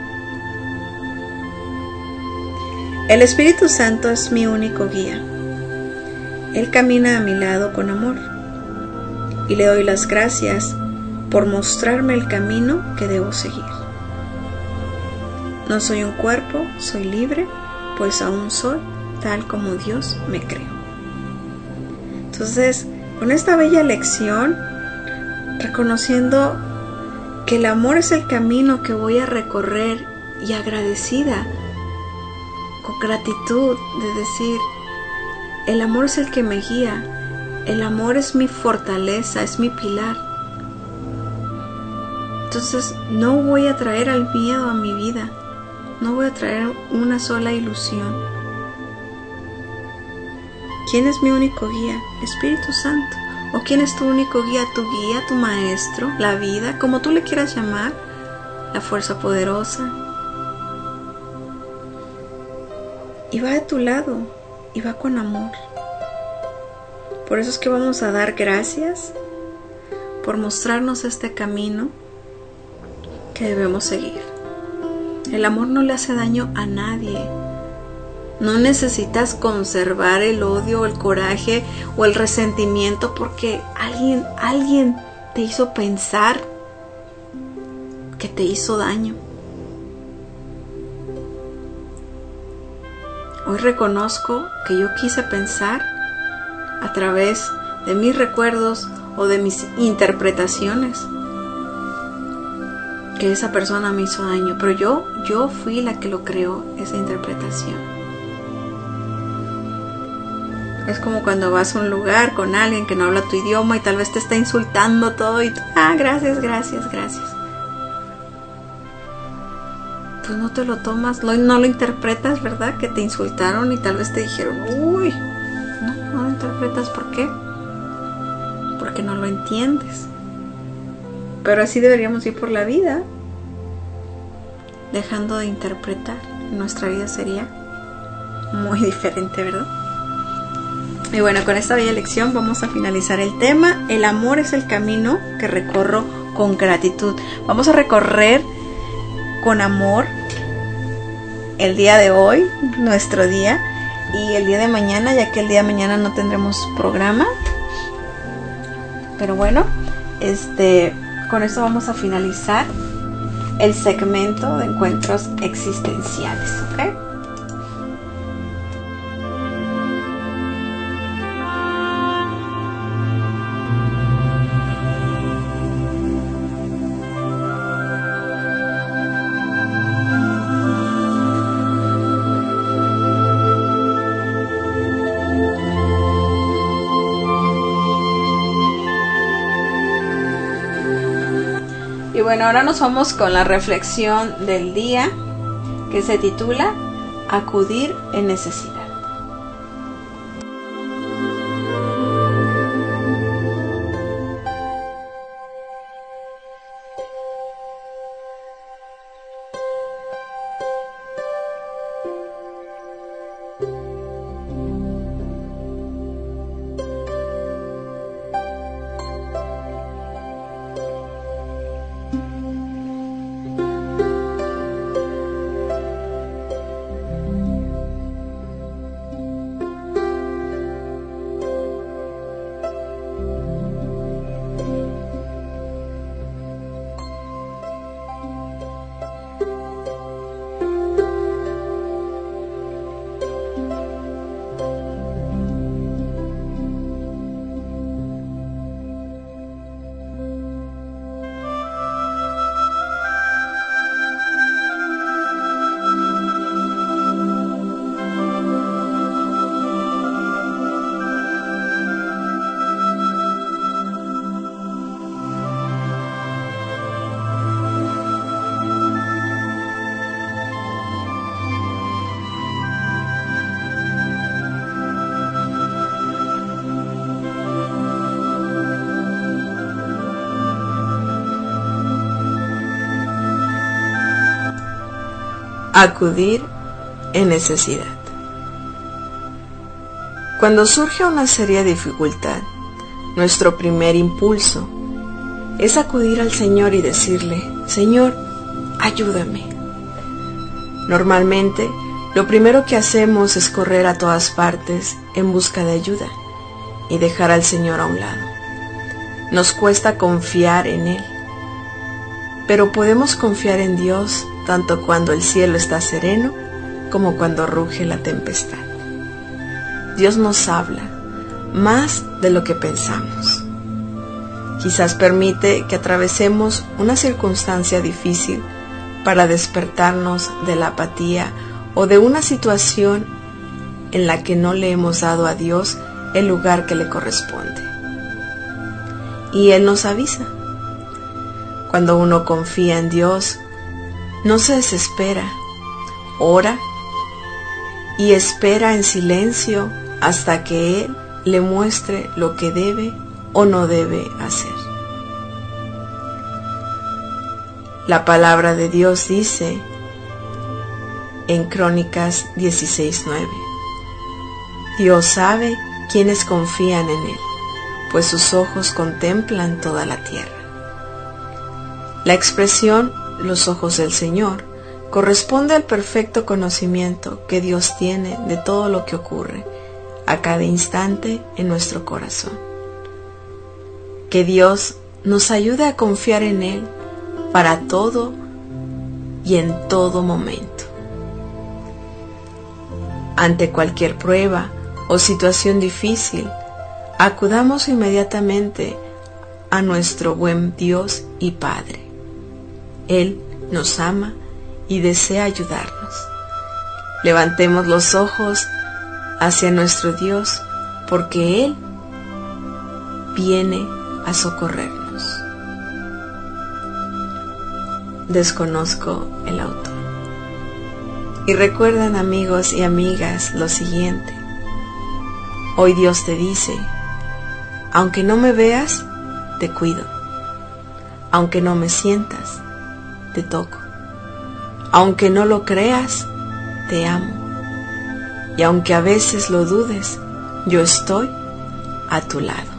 El Espíritu Santo es mi único guía. Él camina a mi lado con amor y le doy las gracias por mostrarme el camino que debo seguir. No soy un cuerpo, soy libre, pues aún soy tal como Dios me creó. Entonces, con esta bella lección, reconociendo que el amor es el camino que voy a recorrer y agradecida, con gratitud, de decir, el amor es el que me guía, el amor es mi fortaleza, es mi pilar. Entonces no voy a traer al miedo a mi vida, no voy a traer una sola ilusión. ¿Quién es mi único guía? Espíritu Santo. ¿O quién es tu único guía? Tu guía, tu maestro, la vida, como tú le quieras llamar, la fuerza poderosa. Y va de tu lado, y va con amor. Por eso es que vamos a dar gracias por mostrarnos este camino que debemos seguir. El amor no le hace daño a nadie. No necesitas conservar el odio, el coraje o el resentimiento porque alguien te hizo pensar que te hizo daño. Hoy reconozco que yo quise pensar a través de mis recuerdos o de mis interpretaciones que esa persona me hizo daño, pero yo fui la que lo creó, esa interpretación. Es como cuando vas a un lugar con alguien que no habla tu idioma y tal vez te está insultando todo y tú, gracias. Pues no te lo tomas, no lo interpretas, ¿verdad? Que te insultaron y tal vez te dijeron, uy, no lo interpretas. ¿Por qué? Porque no lo entiendes. Pero así deberíamos ir por la vida, dejando de interpretar. Nuestra vida sería muy diferente, ¿verdad? Y bueno, con esta bella lección vamos a finalizar el tema. El amor es el camino que recorro con gratitud. Vamos a recorrer con amor el día de hoy, nuestro día, y el día de mañana, ya que el día de mañana no tendremos programa. Pero bueno, con esto vamos a finalizar el segmento de encuentros existenciales, ¿ok? Y bueno, ahora nos vamos con la reflexión del día, que se titula Acudir en necesidad. Acudir en necesidad. Cuando surge una seria dificultad, nuestro primer impulso es acudir al Señor y decirle: Señor, ayúdame. Normalmente, lo primero que hacemos es correr a todas partes en busca de ayuda y dejar al Señor a un lado. Nos cuesta confiar en Él, pero podemos confiar en Dios tanto cuando el cielo está sereno como cuando ruge la tempestad. Dios nos habla más de lo que pensamos. Quizás permite que atravesemos una circunstancia difícil para despertarnos de la apatía o de una situación en la que no le hemos dado a Dios el lugar que le corresponde. Y Él nos avisa. Cuando uno confía en Dios, no se desespera, ora y espera en silencio hasta que Él le muestre lo que debe o no debe hacer. La palabra de Dios dice en Crónicas 16:9: Dios sabe quiénes confían en Él, pues sus ojos contemplan toda la tierra. La expresión los ojos del Señor corresponde al perfecto conocimiento que Dios tiene de todo lo que ocurre a cada instante en nuestro corazón. Que Dios nos ayude a confiar en Él para todo y en todo momento. Ante cualquier prueba o situación difícil, acudamos inmediatamente a nuestro buen Dios y Padre. Él nos ama y desea ayudarnos. Levantemos los ojos hacia nuestro Dios, porque Él viene a socorrernos. Desconozco el autor. Y recuerden, amigos y amigas, lo siguiente. Hoy Dios te dice: aunque no me veas, te cuido. Aunque no me sientas, te toco. Aunque no lo creas, te amo. Y aunque a veces lo dudes, yo estoy a tu lado.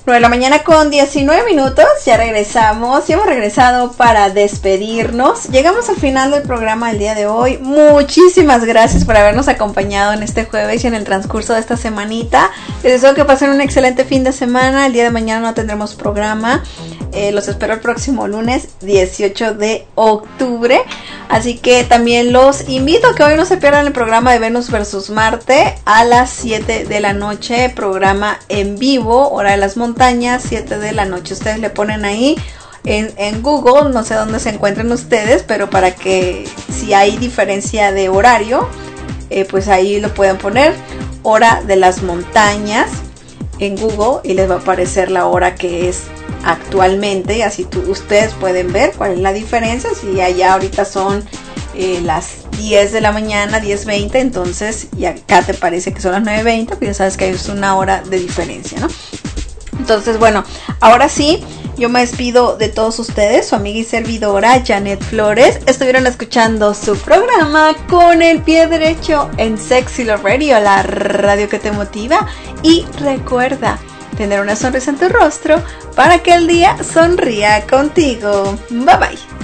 9 de la mañana con 19 minutos, ya regresamos, ya hemos regresado para despedirnos. Llegamos al final del programa del día de hoy. Muchísimas gracias por habernos acompañado en este jueves y en el transcurso de esta semanita. Les deseo que pasen un excelente fin de semana. El día de mañana no tendremos programa. Los espero el próximo lunes 18 de octubre. Así que también los invito a que hoy no se pierdan el programa de Venus vs Marte a las 7 de la noche. Programa en vivo, hora de las montañas, 7 de la noche. Ustedes le ponen ahí en Google, no sé dónde se encuentren ustedes, pero para que si hay diferencia de horario, pues ahí lo pueden poner, hora de las montañas en Google, y les va a aparecer la hora que es actualmente, y así ustedes pueden ver cuál es la diferencia. Si allá ahorita son las 10 de la mañana, 10:20, entonces y acá te parece que son las 9:20, pues ya sabes que hay una hora de diferencia, ¿no? Entonces, bueno, ahora sí, yo me despido de todos ustedes, su amiga y servidora Janet Flores. Estuvieron escuchando su programa Con el Pie Derecho en Sexy Love Radio, la radio que te motiva. Y recuerda tener una sonrisa en tu rostro para que el día sonría contigo. Bye bye.